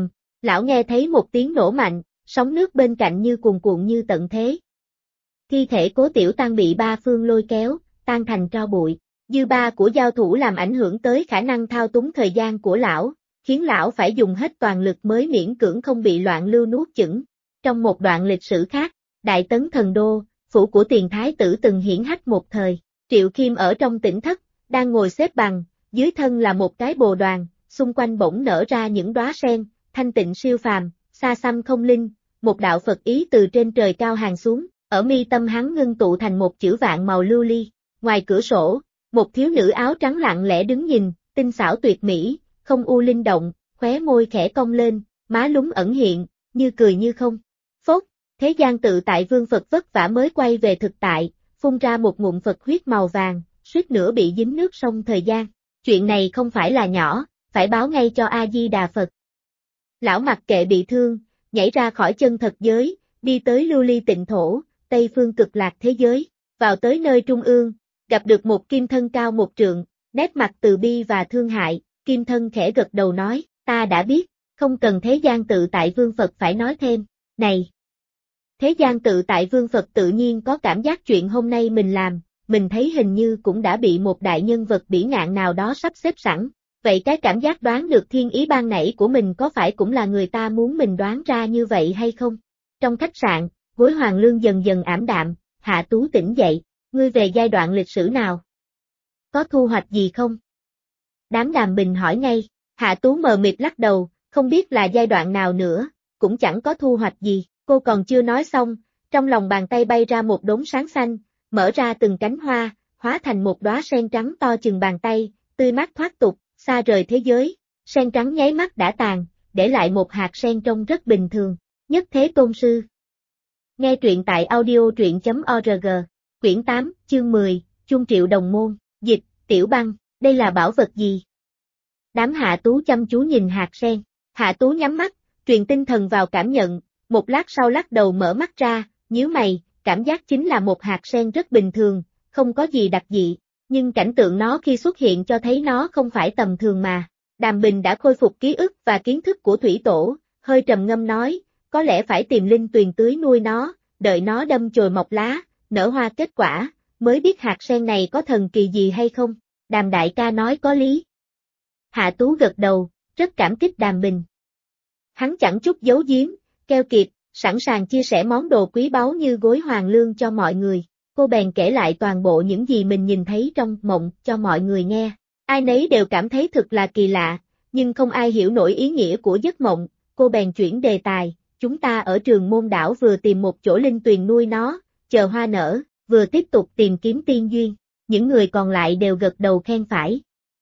lão nghe thấy một tiếng nổ mạnh, sóng nước bên cạnh như cuồn cuộn như tận thế. Thi thể Cố Tiểu Tang bị ba phương lôi kéo, tan thành tro bụi, dư ba của giao thủ làm ảnh hưởng tới khả năng thao túng thời gian của lão, khiến lão phải dùng hết toàn lực mới miễn cưỡng không bị loạn lưu nuốt chửng. Trong một đoạn lịch sử khác, Đại Tấn Thần Đô, phủ của Tiền Thái tử từng hiển hách một thời, Triệu Khiêm ở trong tỉnh thất, đang ngồi xếp bằng, dưới thân là một cái bồ đoàn, xung quanh bỗng nở ra những đóa sen, thanh tịnh siêu phàm, xa xăm không linh, một đạo Phật ý từ trên trời cao hàng xuống, ở mi tâm hắn ngưng tụ thành một chữ vạn màu lưu ly. Ngoài cửa sổ, một thiếu nữ áo trắng lặng lẽ đứng nhìn, tinh xảo tuyệt mỹ, không u linh động, khóe môi khẽ cong lên, má lúng ẩn hiện, như cười như không. Phốt, thế gian tự tại vương Phật vất vả mới quay về thực tại, phun ra một ngụm Phật huyết màu vàng, suýt nữa bị dính nước sông thời gian. Chuyện này không phải là nhỏ, phải báo ngay cho A-di-đà Phật. Lão mặc kệ bị thương, nhảy ra khỏi chân thật giới, đi tới lưu ly tịnh thổ, Tây phương cực lạc thế giới, vào tới nơi trung ương, gặp được một kim thân cao 1 trượng, nét mặt từ bi và thương hại, kim thân khẽ gật đầu nói, ta đã biết, không cần thế gian tự tại vương Phật phải nói thêm, này. Thế gian tự tại vương Phật tự nhiên có cảm giác chuyện hôm nay mình làm, mình thấy hình như cũng đã bị một đại nhân vật bỉ ngạn nào đó sắp xếp sẵn, vậy cái cảm giác đoán được thiên ý ban nãy của mình có phải cũng là người ta muốn mình đoán ra như vậy hay không? Trong khách sạn, gối hoàng lương dần dần ảm đạm, Hạ Tú tỉnh dậy, ngươi về giai đoạn lịch sử nào? Có thu hoạch gì không? Đám Đàm Bình hỏi ngay, Hạ Tú mờ mịt lắc đầu, không biết là giai đoạn nào nữa, cũng chẳng có thu hoạch gì, cô còn chưa nói xong, trong lòng bàn tay bay ra một đốm sáng xanh, mở ra từng cánh hoa, hóa thành một đóa sen trắng to chừng bàn tay, tươi mát thoát tục, xa rời thế giới, sen trắng nháy mắt đã tàn, để lại một hạt sen trông rất bình thường, Nhất Thế Tôn Sư. Nghe truyện tại audio truyện.org, quyển 8, chương 10, Chung Triệu Đồng Môn, dịch, Tiểu Băng, đây là bảo vật gì? Đám Hạ Tú chăm chú nhìn hạt sen, Hạ Tú nhắm mắt, truyền tinh thần vào cảm nhận, một lát sau lắc đầu mở mắt ra, nhíu mày, cảm giác chính là một hạt sen rất bình thường, không có gì đặc dị, nhưng cảnh tượng nó khi xuất hiện cho thấy nó không phải tầm thường mà. Đàm Bình đã khôi phục ký ức và kiến thức của thủy tổ, hơi trầm ngâm nói, có lẽ phải tìm linh tuyền tưới nuôi nó, đợi nó đâm chồi mọc lá, nở hoa kết quả, mới biết hạt sen này có thần kỳ gì hay không. Đàm đại ca nói có lý. Hạ Tú gật đầu, rất cảm kích Đàm Bình. Hắn chẳng chút giấu giếm, keo kiệt, sẵn sàng chia sẻ món đồ quý báu như gối hoàng lương cho mọi người. Cô bèn kể lại toàn bộ những gì mình nhìn thấy trong mộng cho mọi người nghe. Ai nấy đều cảm thấy thật là kỳ lạ, nhưng không ai hiểu nổi ý nghĩa của giấc mộng. Cô bèn chuyển đề tài, chúng ta ở Trường Môn Đảo vừa tìm một chỗ linh tuyền nuôi nó, chờ hoa nở, vừa tiếp tục tìm kiếm tiên duyên. Những người còn lại đều gật đầu khen phải.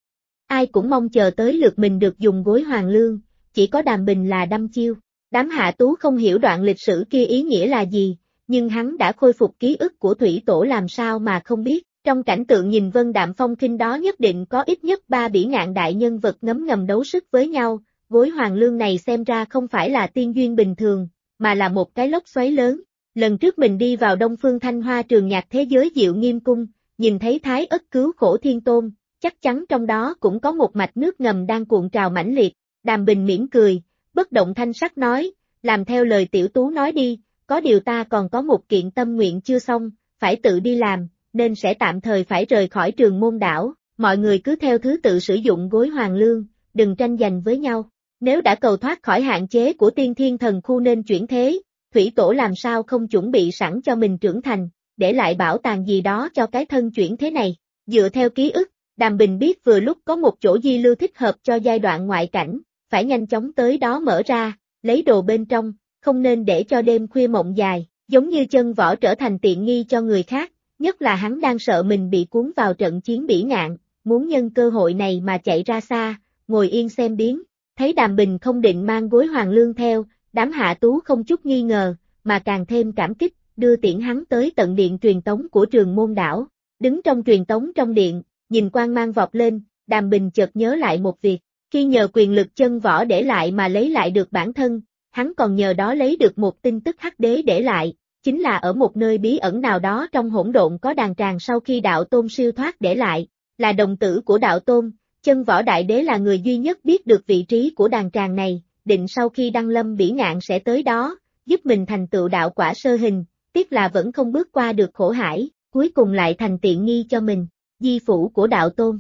Ai cũng mong chờ tới lượt mình được dùng gối hoàng lương, chỉ có Đàm Bình là đăm chiêu. Đám Hạ Tú không hiểu đoạn lịch sử kia ý nghĩa là gì, nhưng hắn đã khôi phục ký ức của thủy tổ làm sao mà không biết. Trong cảnh tượng nhìn vân đạm phong khinh đó nhất định có ít nhất 3 bỉ ngạn đại nhân vật ngấm ngầm đấu sức với nhau, gối hoàng lương này xem ra không phải là tiên duyên bình thường, mà là một cái lốc xoáy lớn. Lần trước mình đi vào Đông Phương Thanh Hoa trường nhạc thế giới Diệu Nghiêm Cung, nhìn thấy Thái Ất cứu khổ Thiên Tôn, chắc chắn trong đó cũng có một mạch nước ngầm đang cuộn trào mãnh liệt. Đàm Bình mỉm cười, bất động thanh sắc nói, làm theo lời Tiểu Tú nói đi, có điều ta còn có một kiện tâm nguyện chưa xong, phải tự đi làm, nên sẽ tạm thời phải rời khỏi Trường Môn Đảo, mọi người cứ theo thứ tự sử dụng gối hoàng lương, đừng tranh giành với nhau. Nếu đã cầu thoát khỏi hạn chế của tiên thiên thần khu nên chuyển thế, thủy tổ làm sao không chuẩn bị sẵn cho mình trưởng thành, để lại bảo tàng gì đó cho cái thân chuyển thế này. Dựa theo ký ức, Đàm Bình biết vừa lúc có một chỗ di lưu thích hợp cho giai đoạn ngoại cảnh, phải nhanh chóng tới đó mở ra, lấy đồ bên trong, không nên để cho đêm khuya mộng dài, giống như chân võ trở thành tiện nghi cho người khác, nhất là hắn đang sợ mình bị cuốn vào trận chiến bỉ ngạn, muốn nhân cơ hội này mà chạy ra xa, ngồi yên xem biến. Thấy Đàm Bình không định mang gối hoàng lương theo, đám Hạ Tú không chút nghi ngờ, mà càng thêm cảm kích, đưa tiễn hắn tới tận điện truyền tống của Trường Môn Đảo. Đứng trong truyền tống trong điện, nhìn quang mang vọt lên, Đàm Bình chợt nhớ lại một việc, khi nhờ quyền lực chân võ để lại mà lấy lại được bản thân, hắn còn nhờ đó lấy được một tin tức Hắc Đế để lại, chính là ở một nơi bí ẩn nào đó trong hỗn độn có đàn tràng sau khi Đạo Tôn siêu thoát để lại, là đồng tử của Đạo Tôn. Chân võ đại đế là người duy nhất biết được vị trí của đàn tràng này, định sau khi đăng lâm bỉ ngạn sẽ tới đó, giúp mình thành tựu đạo quả sơ hình, tiếc là vẫn không bước qua được khổ hải, cuối cùng lại thành tiện nghi cho mình, di phủ của Đạo Tôn.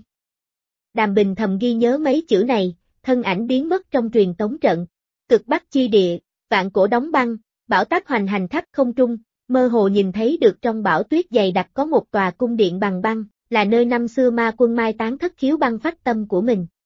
Đàm Bình thầm ghi nhớ mấy chữ này, thân ảnh biến mất trong truyền tống trận. Cực Bắc chi địa, vạn cổ đóng băng, bão táp hoành hành khắp không trung, mơ hồ nhìn thấy được trong bão tuyết dày đặc có một tòa cung điện bằng băng, là nơi năm xưa ma quân mai táng thất khiếu băng phách tâm của mình.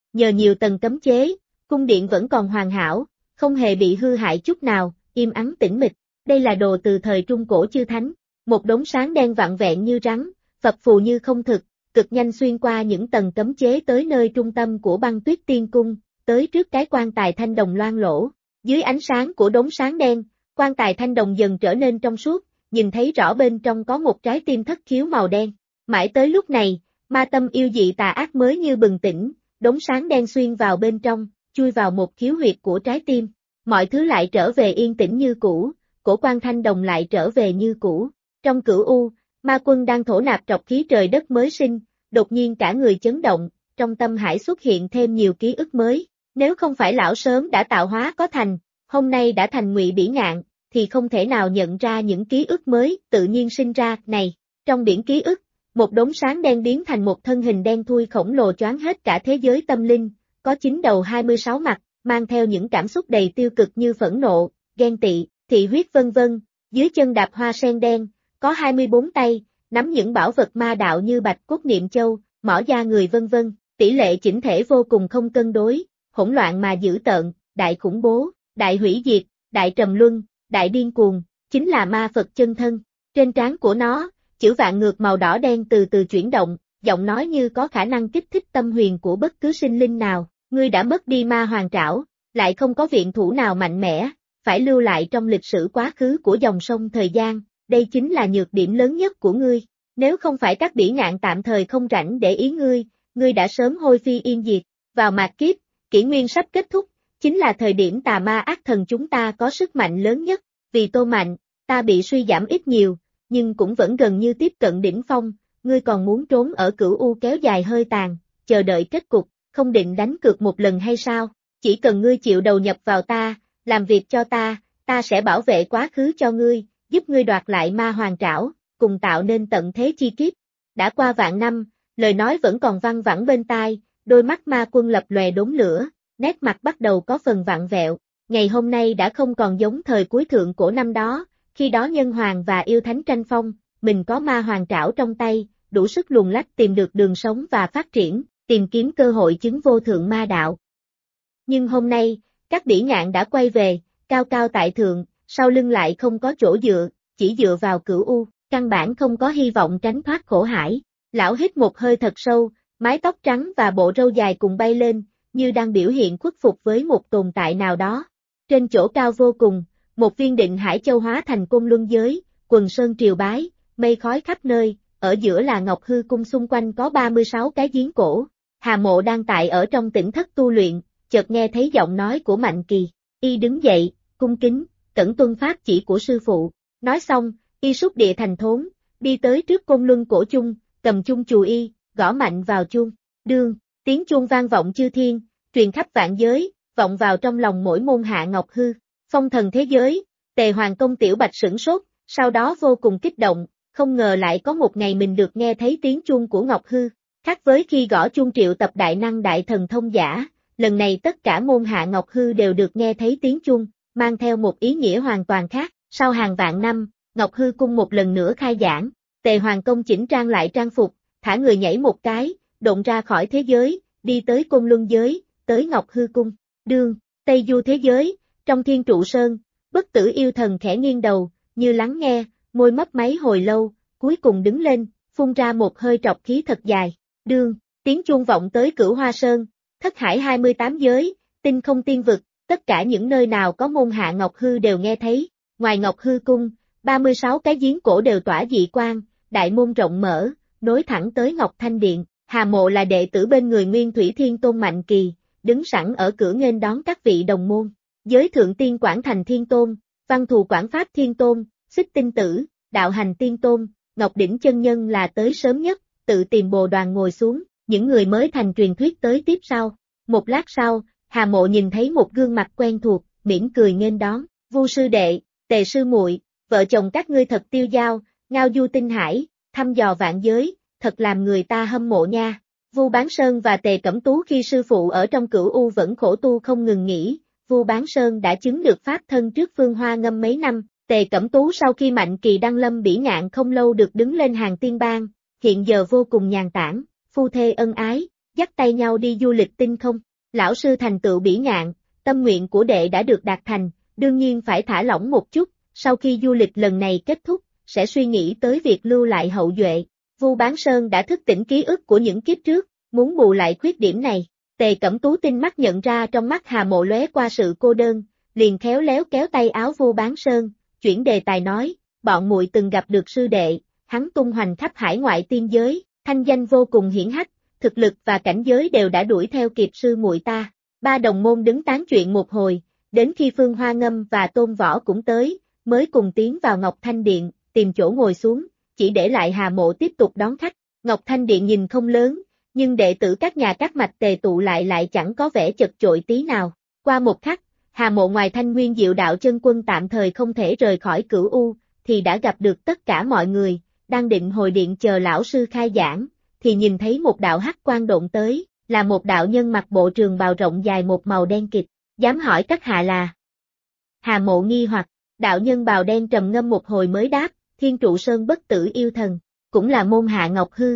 nhờ nhiều tầng cấm chế, cung điện vẫn còn hoàn hảo, không hề bị hư hại chút nào, im ắng tĩnh mịch. Đây là đồ từ thời Trung Cổ chư thánh, một đống sáng đen vặn vẹn như rắn, phập phù như không thực, cực nhanh xuyên qua những tầng cấm chế tới nơi trung tâm của Băng Tuyết Tiên Cung, tới trước cái quan tài thanh đồng loang lỗ. Dưới ánh sáng của đống sáng đen, quan tài thanh đồng dần trở nên trong suốt, nhìn thấy rõ bên trong có một trái tim thất khiếu màu đen. Mãi tới lúc này, ma tâm yêu dị tà ác mới như bừng tỉnh, đống sáng đen xuyên vào bên trong, chui vào một khiếu huyệt của trái tim. Mọi thứ lại trở về yên tĩnh như cũ, cổ quan thanh đồng lại trở về như cũ. Trong cửu u, ma quân đang thổ nạp trọc khí trời đất mới sinh, đột nhiên cả người chấn động, trong tâm hải xuất hiện thêm nhiều ký ức mới. Nếu không phải lão sớm đã tạo hóa có thành, hôm nay đã thành Ngụy Bỉ Ngạn, thì không thể nào nhận ra những ký ức mới tự nhiên sinh ra. Này, trong biển ký ức, một đống sáng đen biến thành một thân hình đen thui khổng lồ choáng hết cả thế giới tâm linh, có 9 đầu 26 mặt, mang theo những cảm xúc đầy tiêu cực như phẫn nộ, ghen tị, thị huyết vân vân. Dưới chân đạp hoa sen đen, có 24 tay, nắm những bảo vật ma đạo như bạch cốt niệm châu, mỏ da người vân vân, tỷ lệ chỉnh thể vô cùng không cân đối, hỗn loạn mà dữ tợn, đại khủng bố, đại hủy diệt, đại trầm luân, đại điên cuồng, chính là ma Phật chân thân. Trên trán của nó, chữ vạn ngược màu đỏ đen từ từ chuyển động, giọng nói như có khả năng kích thích tâm huyền của bất cứ sinh linh nào. Ngươi đã mất đi ma hoàng trảo, lại không có viện thủ nào mạnh mẽ, phải lưu lại trong lịch sử quá khứ của dòng sông thời gian, đây chính là nhược điểm lớn nhất của ngươi. Nếu không phải các bỉ ngạn tạm thời không rảnh để ý ngươi đã sớm hôi phi yên diệt. Vào mạt kiếp, kỷ nguyên sắp kết thúc, chính là thời điểm tà ma ác thần chúng ta có sức mạnh lớn nhất. Vì Tô Mạnh, ta bị suy giảm ít nhiều, nhưng cũng vẫn gần như tiếp cận đỉnh phong. Ngươi còn muốn trốn ở cửu u kéo dài hơi tàn, chờ đợi kết cục, không định đánh cược một lần hay sao? Chỉ cần ngươi chịu đầu nhập vào ta, làm việc cho ta sẽ bảo vệ quá khứ cho ngươi, giúp ngươi đoạt lại ma hoàng trảo, cùng tạo nên tận thế chi kiếp. Đã qua vạn năm, lời nói vẫn còn văng vẳng bên tai, đôi mắt ma quân lập lòe đốm lửa, nét mặt bắt đầu có phần vặn vẹo. Ngày hôm nay đã không còn giống thời cuối thượng cổ năm đó, khi đó nhân hoàng và yêu thánh tranh phong, mình có ma hoàng trảo trong tay, đủ sức luồn lách tìm được đường sống và phát triển, tìm kiếm cơ hội chứng vô thượng ma đạo. Nhưng hôm nay, các bỉ ngạn đã quay về, cao cao tại thượng, sau lưng lại không có chỗ dựa, chỉ dựa vào cửu u, căn bản không có hy vọng tránh thoát khổ hải. Lão hít một hơi thật sâu, mái tóc trắng và bộ râu dài cùng bay lên, như đang biểu hiện khuất phục với một tồn tại nào đó. Trên chỗ cao vô cùng, một viên định hải châu hóa thành côn luân giới, quần sơn triều bái, mây khói khắp nơi, ở giữa là Ngọc Hư Cung, xung quanh có 36 cái giếng cổ. Hà Mộ đang tại ở trong tỉnh thất tu luyện, chợt nghe thấy giọng nói của Mạnh Kỳ, y đứng dậy, cung kính, cẩn tuân pháp chỉ của sư phụ. Nói xong, y xúc địa thành thốn, đi tới trước côn luân cổ chung, cầm chung chù y, gõ mạnh vào chuông. Đương, tiếng chuông vang vọng chư thiên, truyền khắp vạn giới, vọng vào trong lòng mỗi môn hạ Ngọc Hư. Phong thần thế giới, Tề Hoàng công Tiểu Bạch sửng sốt, sau đó vô cùng kích động, không ngờ lại có một ngày mình được nghe thấy tiếng chuông của Ngọc Hư. Khác với khi gõ chuông triệu tập đại năng đại thần thông giả, lần này tất cả môn hạ Ngọc Hư đều được nghe thấy tiếng chuông, mang theo một ý nghĩa hoàn toàn khác. Sau hàng vạn năm, Ngọc Hư Cung một lần nữa khai giảng, Tề Hoàng công chỉnh trang lại trang phục, thả người nhảy một cái, độn ra khỏi thế giới, đi tới Côn Luân giới, tới Ngọc Hư Cung. Đương, Tây Du thế giới, trong Thiên Trụ Sơn, Bất Tử yêu thần khẽ nghiêng đầu, như lắng nghe, môi mấp máy hồi lâu, cuối cùng đứng lên, phun ra một hơi trọc khí thật dài. Đương, tiếng chuông vọng tới Cửu Hoa Sơn, Thất Hải 28 giới, Tinh Không Tiên Vực, tất cả những nơi nào có môn hạ Ngọc Hư đều nghe thấy. Ngoài Ngọc Hư Cung, 36 cái giếng cổ đều tỏa dị quang, đại môn rộng mở, nối thẳng tới Ngọc Thanh Điện. Hà Mộ là đệ tử bên người Nguyên Thủy Thiên Tôn Mạnh Kỳ, đứng sẵn ở cửa nghênh đón các vị đồng môn. Giới Thượng Tiên Quảng Thành Thiên Tôn, Văn Thù Quảng Pháp Thiên Tôn, Xích Tinh Tử, Đạo Hành Tiên Tôn, Ngọc Đỉnh Chân Nhân là tới sớm nhất, tự tìm bồ đoàn ngồi xuống, những người mới thành truyền thuyết tới tiếp sau. Một lát sau, Hà Mộ nhìn thấy một gương mặt quen thuộc, mỉm cười nghênh đón, Vu sư đệ, Tề sư muội, vợ chồng các ngươi thật tiêu dao, ngao du tinh hải, thăm dò vạn giới, thật làm người ta hâm mộ nha. Vu Bán Sơn và Tề Cẩm Tú khi sư phụ ở trong Cửu U vẫn khổ tu không ngừng nghỉ, Vu Bán Sơn đã chứng được pháp thân trước Phương Hoa Ngâm mấy năm, Tề Cẩm Tú sau khi Mạnh Kỳ đăng lâm bỉ ngạn không lâu được đứng lên hàng tiên bang, hiện giờ vô cùng nhàn tản, phu thê ân ái, dắt tay nhau đi du lịch tinh không. Lão sư thành tựu bỉ ngạn, tâm nguyện của đệ đã được đạt thành, đương nhiên phải thả lỏng một chút, sau khi du lịch lần này kết thúc, sẽ suy nghĩ tới việc lưu lại hậu duệ. Vu Bán Sơn đã thức tỉnh ký ức của những kiếp trước, muốn bù lại khuyết điểm này. Tề Cẩm Tú tinh mắt nhận ra trong mắt Hà Mộ lóe qua sự cô đơn, liền khéo léo kéo tay áo Vu Bán Sơn, chuyển đề tài nói, bọn muội từng gặp được sư đệ, hắn tung hoành khắp hải ngoại tiên giới, thanh danh vô cùng hiển hách, thực lực và cảnh giới đều đã đuổi theo kịp sư muội ta. Ba đồng môn đứng tán chuyện một hồi, đến khi Phương Hoa Ngâm và Tôn Võ cũng tới, mới cùng tiến vào Ngọc Thanh Điện, tìm chỗ ngồi xuống, chỉ để lại Hà Mộ tiếp tục đón khách. Ngọc Thanh Điện nhìn không lớn, nhưng đệ tử các nhà các mạch tề tụ lại chẳng có vẻ chật chội tí nào. Qua một khắc, Hà Mộ ngoài Thanh Nguyên Diệu Đạo chân quân tạm thời không thể rời khỏi Cửu U, thì đã gặp được tất cả mọi người, đang định hồi điện chờ lão sư khai giảng, thì nhìn thấy một đạo hắc quang độn tới, là một đạo nhân mặc bộ trường bào rộng dài một màu đen kịt, dám hỏi các hạ là. Hà Mộ nghi hoặc, đạo nhân bào đen trầm ngâm một hồi mới đáp, Thiên Trụ Sơn bất tử yêu thần, cũng là môn hạ Ngọc Hư.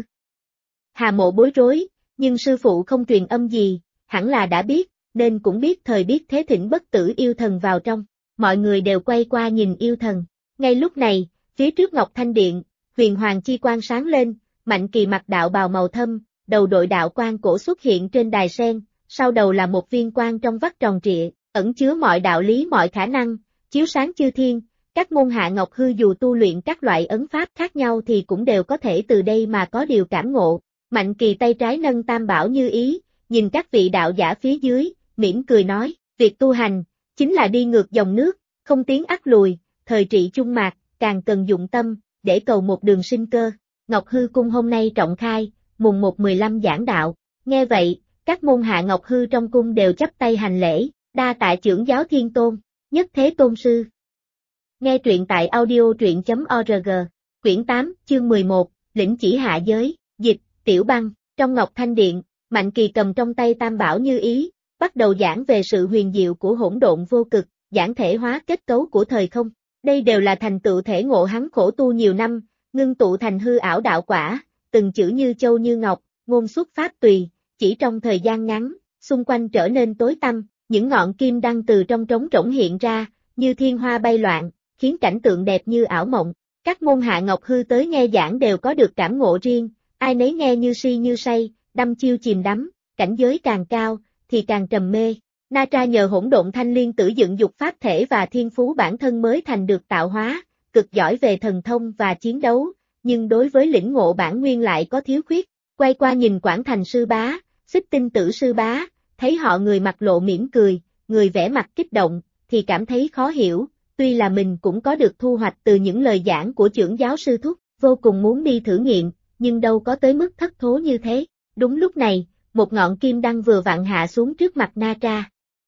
Hà Mộ bối rối, nhưng sư phụ không truyền âm gì, hẳn là đã biết, nên cũng biết thời biết thế thỉnh bất tử yêu thần vào trong. Mọi người đều quay qua nhìn yêu thần. Ngay lúc này, phía trước Ngọc Thanh Điện, huyền hoàng chi quang sáng lên, Mạnh Kỳ mặc đạo bào màu thâm, đầu đội đạo quang cổ xuất hiện trên đài sen, sau đầu là một viên quang trong vắt tròn trịa, ẩn chứa mọi đạo lý mọi khả năng, chiếu sáng chư thiên. Các môn hạ Ngọc Hư dù tu luyện các loại ấn pháp khác nhau thì cũng đều có thể từ đây mà có điều cảm ngộ. Mạnh Kỳ tay trái nâng tam bảo như ý, nhìn các vị đạo giả phía dưới, mỉm cười nói, việc tu hành, chính là đi ngược dòng nước, không tiến ắt lùi, thời trị chung mạc, càng cần dụng tâm, để cầu một đường sinh cơ. Ngọc Hư cung hôm nay trọng khai, mùng 1-15 giảng đạo, nghe vậy, các môn hạ Ngọc Hư trong cung đều chắp tay hành lễ, đa tạ trưởng giáo Thiên Tôn, Nhất Thế Tôn Sư. Nghe truyện tại audio.truyện.org, quyển 8, chương 11, lĩnh chỉ hạ giới, dịch, Tiểu Băng, trong Ngọc Thanh Điện, Mạnh Kỳ cầm trong tay tam bảo như ý, bắt đầu giảng về sự huyền diệu của hỗn độn vô cực, giảng thể hóa kết cấu của thời không. Đây đều là thành tựu thể ngộ hắn khổ tu nhiều năm, ngưng tụ thành hư ảo đạo quả, từng chữ như châu như ngọc, ngôn xuất pháp tùy, chỉ trong thời gian ngắn, xung quanh trở nên tối tăm, những ngọn kim đăng từ trong trống rỗng hiện ra, như thiên hoa bay loạn, khiến cảnh tượng đẹp như ảo mộng. Các môn hạ Ngọc Hư tới nghe giảng đều có được cảm ngộ riêng, ai nấy nghe như si như say, đăm chiêu chìm đắm, cảnh giới càng cao, thì càng trầm mê. Na Tra nhờ hỗn độn thanh liên tử dựng dục pháp thể và thiên phú bản thân mới thành được tạo hóa, cực giỏi về thần thông và chiến đấu, nhưng đối với lĩnh ngộ bản nguyên lại có thiếu khuyết. Quay qua nhìn Quảng Thành sư bá, Xích Tinh tử sư bá, thấy họ người mặt lộ mỉm cười, người vẻ mặt kích động, thì cảm thấy khó hiểu, tuy là mình cũng có được thu hoạch từ những lời giảng của trưởng giáo sư thúc, vô cùng muốn đi thử nghiệm, nhưng đâu có tới mức thất thố như thế. Đúng lúc này, một ngọn kim đăng vừa vặn hạ xuống trước mặt Na Tra.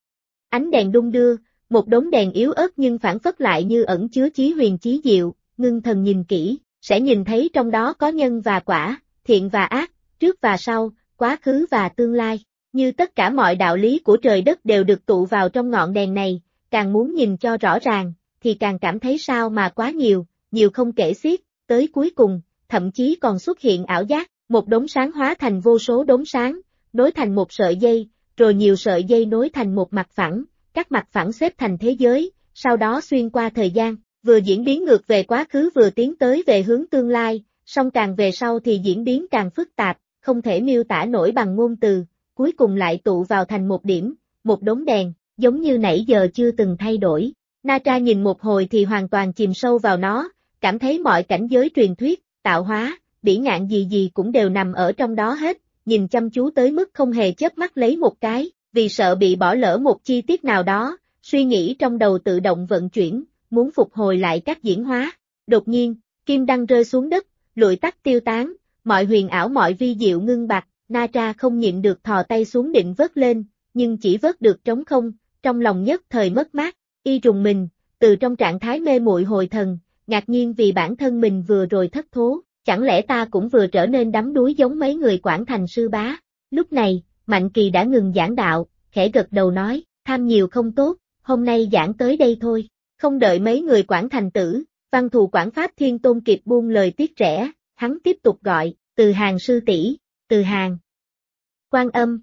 Ánh đèn đung đưa, một đống đèn yếu ớt nhưng phản phất lại như ẩn chứa chí huyền chí diệu, ngưng thần nhìn kỹ, sẽ nhìn thấy trong đó có nhân và quả, thiện và ác, trước và sau, quá khứ và tương lai, như tất cả mọi đạo lý của trời đất đều được tụ vào trong ngọn đèn này, càng muốn nhìn cho rõ ràng, thì càng cảm thấy sao mà quá nhiều, nhiều không kể xiết, tới cuối cùng, thậm chí còn xuất hiện ảo giác, một đống sáng hóa thành vô số đống sáng, nối thành một sợi dây, rồi nhiều sợi dây nối thành một mặt phẳng, các mặt phẳng xếp thành thế giới, sau đó xuyên qua thời gian, vừa diễn biến ngược về quá khứ vừa tiến tới về hướng tương lai, song càng về sau thì diễn biến càng phức tạp, không thể miêu tả nổi bằng ngôn từ, cuối cùng lại tụ vào thành một điểm, một đống đèn, giống như nãy giờ chưa từng thay đổi. Na Tra nhìn một hồi thì hoàn toàn chìm sâu vào nó, cảm thấy mọi cảnh giới truyền thuyết, tạo hóa, bỉ ngạn gì cũng đều nằm ở trong đó hết, nhìn chăm chú tới mức không hề chớp mắt lấy một cái, vì sợ bị bỏ lỡ một chi tiết nào đó, suy nghĩ trong đầu tự động vận chuyển, muốn phục hồi lại các diễn hóa. Đột nhiên, kim đăng rơi xuống đất, lụi tắt tiêu tán, mọi huyền ảo mọi vi diệu ngưng bặt, Na Tra không nhịn được thò tay xuống định vớt lên, nhưng chỉ vớt được trống không, trong lòng nhất thời mất mát, y rùng mình, từ trong trạng thái mê muội hồi thần, ngạc nhiên vì bản thân mình vừa rồi thất thố, chẳng lẽ ta cũng vừa trở nên đắm đuối giống mấy người Quảng Thành sư bá. Lúc này, Mạnh Kỳ đã ngừng giảng đạo, khẽ gật đầu nói, tham nhiều không tốt, hôm nay giảng tới đây thôi. Không đợi mấy người Quảng Thành tử, Văn Thù Quảng Pháp Thiên Tôn kịp buông lời tiếc rẻ, hắn tiếp tục gọi, Từ Hàng sư tỷ, Từ Hàng. Quan Âm.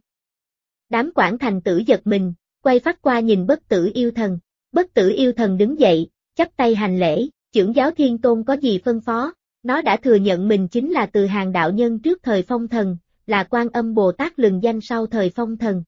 Đám Quảng Thành tử giật mình, quay phát qua nhìn Bất Tử Yêu Thần. Bất Tử Yêu Thần đứng dậy, chắp tay hành lễ, chưởng giáo Thiên Tôn có gì phân phó, nó đã thừa nhận mình chính là Từ Hàng đạo nhân trước thời phong thần, là Quan Âm Bồ Tát lừng danh sau thời phong thần.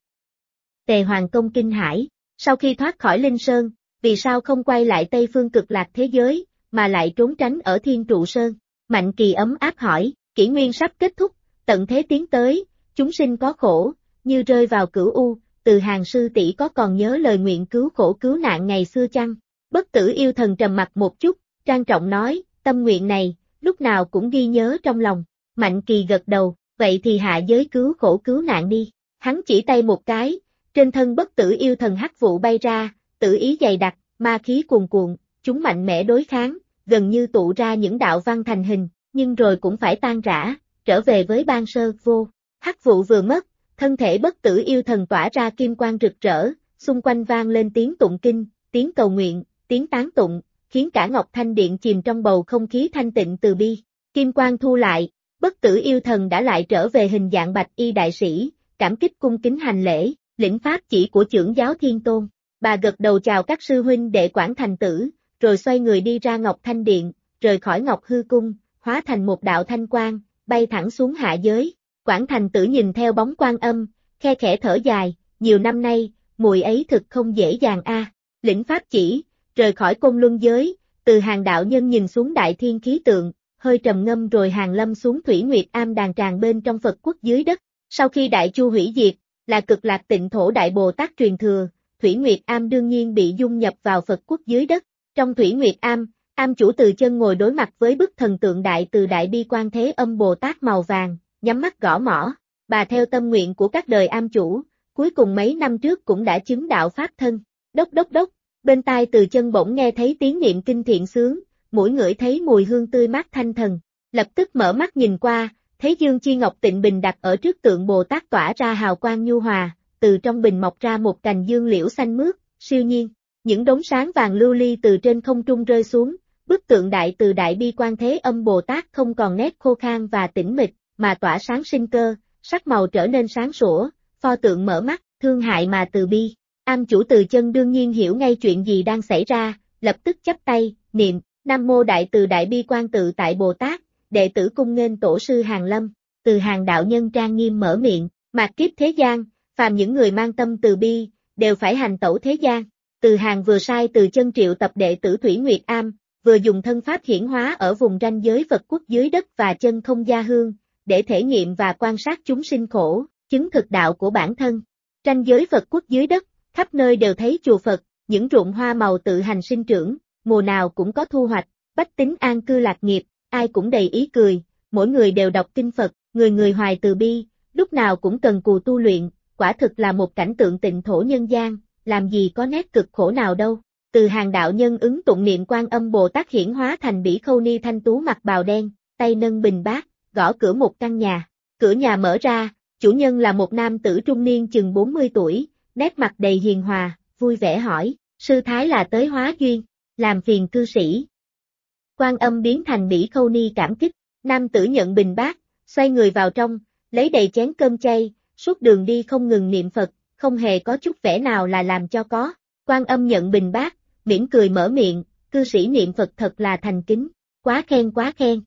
Tề Hoàng Công kinh hãi, sau khi thoát khỏi Linh Sơn, vì sao không quay lại Tây Phương Cực Lạc thế giới, mà lại trốn tránh ở Thiên Trụ Sơn? Mạnh Kỳ ấm áp hỏi, kỷ nguyên sắp kết thúc, tận thế tiến tới, chúng sinh có khổ, như rơi vào cửu u, Từ Hàng sư tỷ có còn nhớ lời nguyện cứu khổ cứu nạn ngày xưa chăng? Bất Tử Yêu Thần trầm mặt một chút, trang trọng nói, tâm nguyện này, lúc nào cũng ghi nhớ trong lòng. Mạnh Kỳ gật đầu, vậy thì hạ giới cứu khổ cứu nạn đi. Hắn chỉ tay một cái, trên thân Bất Tử Yêu Thần hắc vụ bay ra, tử ý dày đặc, ma khí cuồn cuộn, chúng mạnh mẽ đối kháng, gần như tụ ra những đạo văn thành hình, nhưng rồi cũng phải tan rã, trở về với ban sơ vô. Hắc vụ vừa mất, thân thể Bất Tử Yêu Thần tỏa ra kim quang rực rỡ, xung quanh vang lên tiếng tụng kinh, tiếng cầu nguyện, tiếng tán tụng, khiến cả Ngọc Thanh Điện chìm trong bầu không khí thanh tịnh từ bi. Kim quang thu lại, Bất Tử Yêu Thần đã lại trở về hình dạng bạch y đại sĩ, cảm kích cung kính hành lễ, lĩnh pháp chỉ của chưởng giáo Thiên Tôn. Bà gật đầu chào các sư huynh đệ Quảng Thành tử, rồi xoay người đi ra Ngọc Thanh Điện, rời khỏi Ngọc Hư Cung, hóa thành một đạo thanh quang, bay thẳng xuống hạ giới. Quảng Thành tử nhìn theo bóng Quan Âm, khe khẽ thở dài, nhiều năm nay, mùi ấy thực không dễ dàng a. Lĩnh pháp chỉ, rời khỏi Côn Luân giới, Từ Hàng đạo nhân nhìn xuống đại thiên khí tượng, hơi trầm ngâm rồi hàng lâm xuống Thủy Nguyệt Am đàn tràng bên trong Phật quốc dưới đất. Sau khi Đại Chu hủy diệt, là Cực Lạc Tịnh Thổ Đại Bồ Tát truyền thừa, Thủy Nguyệt Am đương nhiên bị dung nhập vào Phật quốc dưới đất. Trong Thủy Nguyệt Am, am chủ Từ Chân ngồi đối mặt với bức thần tượng Đại Từ Đại Bi Quan Thế Âm Bồ Tát màu vàng, nhắm mắt gõ mõ. Bà theo tâm nguyện của các đời am chủ, cuối cùng mấy năm trước cũng đã chứng đạo pháp thân. Đốc đốc đốc, bên tai Từ Chân bỗng nghe thấy tiếng niệm kinh thiện sướng, mũi ngửi thấy mùi hương tươi mát thanh thần, lập tức mở mắt nhìn qua, thấy Dương Chi Ngọc Tịnh Bình đặt ở trước tượng Bồ Tát tỏa ra hào quang nhu hòa, từ trong bình mọc ra một cành dương liễu xanh mướt, siêu nhiên. Những đốm sáng vàng lưu ly từ trên không trung rơi xuống, bức tượng Đại Từ Đại Bi Quan Thế Âm Bồ Tát không còn nét khô khan và tĩnh mịch, mà tỏa sáng sinh cơ, sắc màu trở nên sáng sủa, pho tượng mở mắt, thương hại mà từ bi. Am chủ Từ Chân đương nhiên hiểu ngay chuyện gì đang xảy ra, lập tức chắp tay, niệm, Nam Mô Đại Từ Đại Bi Quan Tự Tại Bồ Tát, đệ tử cung nghênh tổ sư Hàng lâm. Từ Hàng đạo nhân trang nghiêm mở miệng, mạt kiếp thế gian, phàm những người mang tâm từ bi, đều phải hành tẩu thế gian. Từ Hàng vừa sai Từ Chân triệu tập đệ tử Thủy Nguyệt Am, vừa dùng thân pháp hiển hóa ở vùng ranh giới Phật quốc dưới đất và chân không gia hương, để thể nghiệm và quan sát chúng sinh khổ, chứng thực đạo của bản thân. Ranh giới Phật quốc dưới đất, khắp nơi đều thấy chùa Phật, những ruộng hoa màu tự hành sinh trưởng, mùa nào cũng có thu hoạch, bách tính an cư lạc nghiệp, ai cũng đầy ý cười, mỗi người đều đọc kinh Phật, người người hoài từ bi, lúc nào cũng cần cù tu luyện, quả thực là một cảnh tượng tịnh thổ nhân gian, làm gì có nét cực khổ nào đâu. Từ Hàng đạo nhân ứng tụng niệm Quan Âm Bồ Tát hiển hóa thành Bỉ Khâu Ni thanh tú mặc bào đen, tay nâng bình bát, gõ cửa một căn nhà. Cửa nhà mở ra, chủ nhân là một nam tử trung niên chừng 40 tuổi, nét mặt đầy hiền hòa, vui vẻ hỏi, sư thái là tới hóa duyên, làm phiền cư sĩ. Quan Âm biến thành Bỉ Khâu Ni cảm kích, nam tử nhận bình bát, xoay người vào trong, lấy đầy chén cơm chay, suốt đường đi không ngừng niệm Phật, không hề có chút vẻ nào là làm cho có. Quan Âm nhận bình bát, mỉm cười mở miệng, cư sĩ niệm Phật thật là thành kính, quá khen quá khen.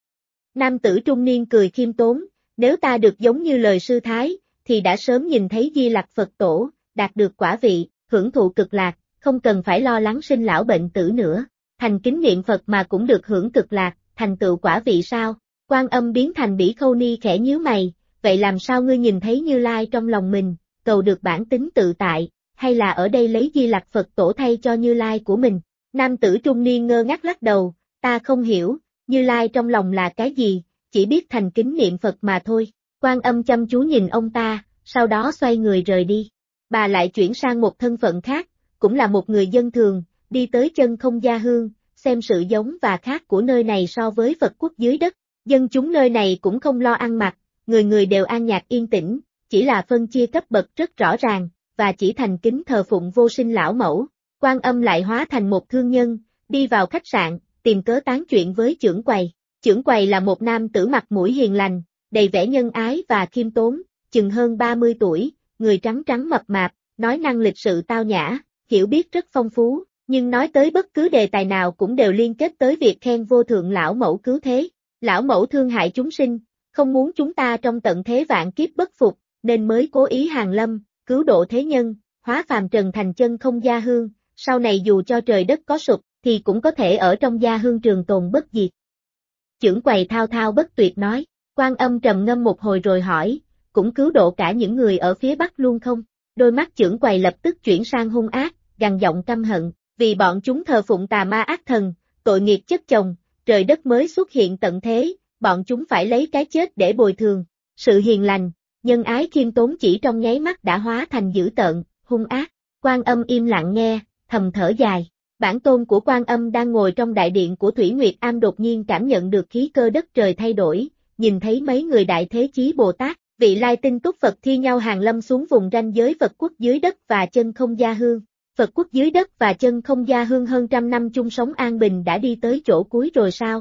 Nam tử trung niên cười khiêm tốn, nếu ta được giống như lời sư thái, thì đã sớm nhìn thấy Di Lặc Phật Tổ, đạt được quả vị, hưởng thụ cực lạc, không cần phải lo lắng sinh lão bệnh tử nữa. Thành kính niệm Phật mà cũng được hưởng cực lạc, thành tựu quả vị sao? Quan Âm biến thành Bỉ Khâu Ni khẽ nhíu mày, vậy làm sao ngươi nhìn thấy Như Lai trong lòng mình, cầu được bản tính tự tại, hay là ở đây lấy Di Lặc Phật Tổ thay cho Như Lai của mình? Nam tử trung niên ngơ ngác lắc đầu, ta không hiểu, Như Lai trong lòng là cái gì, chỉ biết thành kính niệm Phật mà thôi. Quan Âm chăm chú nhìn ông ta, sau đó xoay người rời đi. Bà lại chuyển sang một thân phận khác, cũng là một người dân thường, đi tới chân không gia hương, xem sự giống và khác của nơi này so với Phật quốc dưới đất. Dân chúng nơi này cũng không lo ăn mặc, người người đều an nhạc yên tĩnh, chỉ là phân chia cấp bậc rất rõ ràng, và chỉ thành kính thờ phụng vô sinh lão mẫu. Quan Âm lại hóa thành một thương nhân, đi vào khách sạn, tìm cớ tán chuyện với trưởng quầy. Trưởng quầy là một nam tử mặt mũi hiền lành, đầy vẻ nhân ái và khiêm tốn, chừng hơn 30 tuổi, người trắng trắng mập mạp, nói năng lịch sự tao nhã, hiểu biết rất phong phú, nhưng nói tới bất cứ đề tài nào cũng đều liên kết tới việc khen vô thượng lão mẫu cứu thế. Lão mẫu thương hại chúng sinh, không muốn chúng ta trong tận thế vạn kiếp bất phục, nên mới cố ý hàng lâm, cứu độ thế nhân, hóa phàm trần thành chân không gia hương, sau này dù cho trời đất có sụp, thì cũng có thể ở trong gia hương trường tồn bất diệt. Chưởng quầy thao thao bất tuyệt nói, Quan Âm trầm ngâm một hồi rồi hỏi, cũng cứu độ cả những người ở phía Bắc luôn không? Đôi mắt chưởng quầy lập tức chuyển sang hung ác, gằn giọng căm hận, vì bọn chúng thờ phụng tà ma ác thần, tội nghiệp chất chồng, trời đất mới xuất hiện tận thế, bọn chúng phải lấy cái chết để bồi thường. Sự hiền lành, nhân ái khiêm tốn chỉ trong nháy mắt đã hóa thành dữ tợn, hung ác. Quan Âm im lặng nghe, thầm thở dài. Bản tôn của Quan Âm đang ngồi trong đại điện của Thủy Nguyệt Am đột nhiên cảm nhận được khí cơ đất trời thay đổi, nhìn thấy mấy người Đại Thế Chí Bồ Tát, vị lai tinh túc Phật thi nhau hàng lâm xuống vùng ranh giới Phật quốc dưới đất và chân không gia hương. Phật quốc dưới đất và chân không gia hương hơn trăm năm chung sống an bình đã đi tới chỗ cuối rồi sao?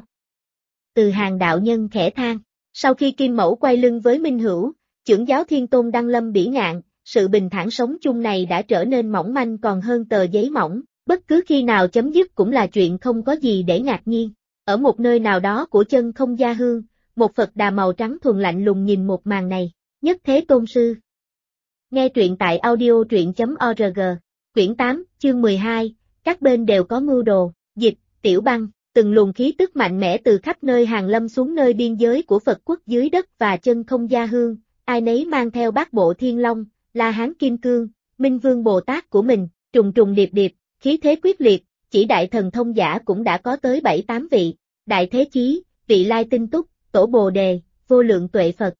Từ Hàng đạo nhân khẽ than, sau khi Kim Mẫu quay lưng với Minh Hữu, chưởng giáo Thiên Tôn đăng lâm bỉ ngạn, sự bình thản sống chung này đã trở nên mỏng manh còn hơn tờ giấy mỏng, bất cứ khi nào chấm dứt cũng là chuyện không có gì để ngạc nhiên. Ở một nơi nào đó của chân không gia hương, một Phật đà màu trắng thuần lạnh lùng nhìn một màn này, Nhất Thế Tôn Sư. Nghe truyện tại audio.truyện.org, quyển 8, chương 12, các bên đều có mưu đồ, dịch, Tiểu Băng, từng luồng khí tức mạnh mẽ từ khắp nơi hàng lâm xuống nơi biên giới của Phật quốc dưới đất và chân không gia hương, ai nấy mang theo bát bộ Thiên Long, La Hán Kim Cương, Minh Vương Bồ Tát của mình, trùng trùng điệp điệp, khí thế quyết liệt, chỉ đại thần thông giả cũng đã có tới 7-8 vị, Đại Thế Chí, vị lai tinh túc, Tổ Bồ Đề, vô lượng tuệ Phật.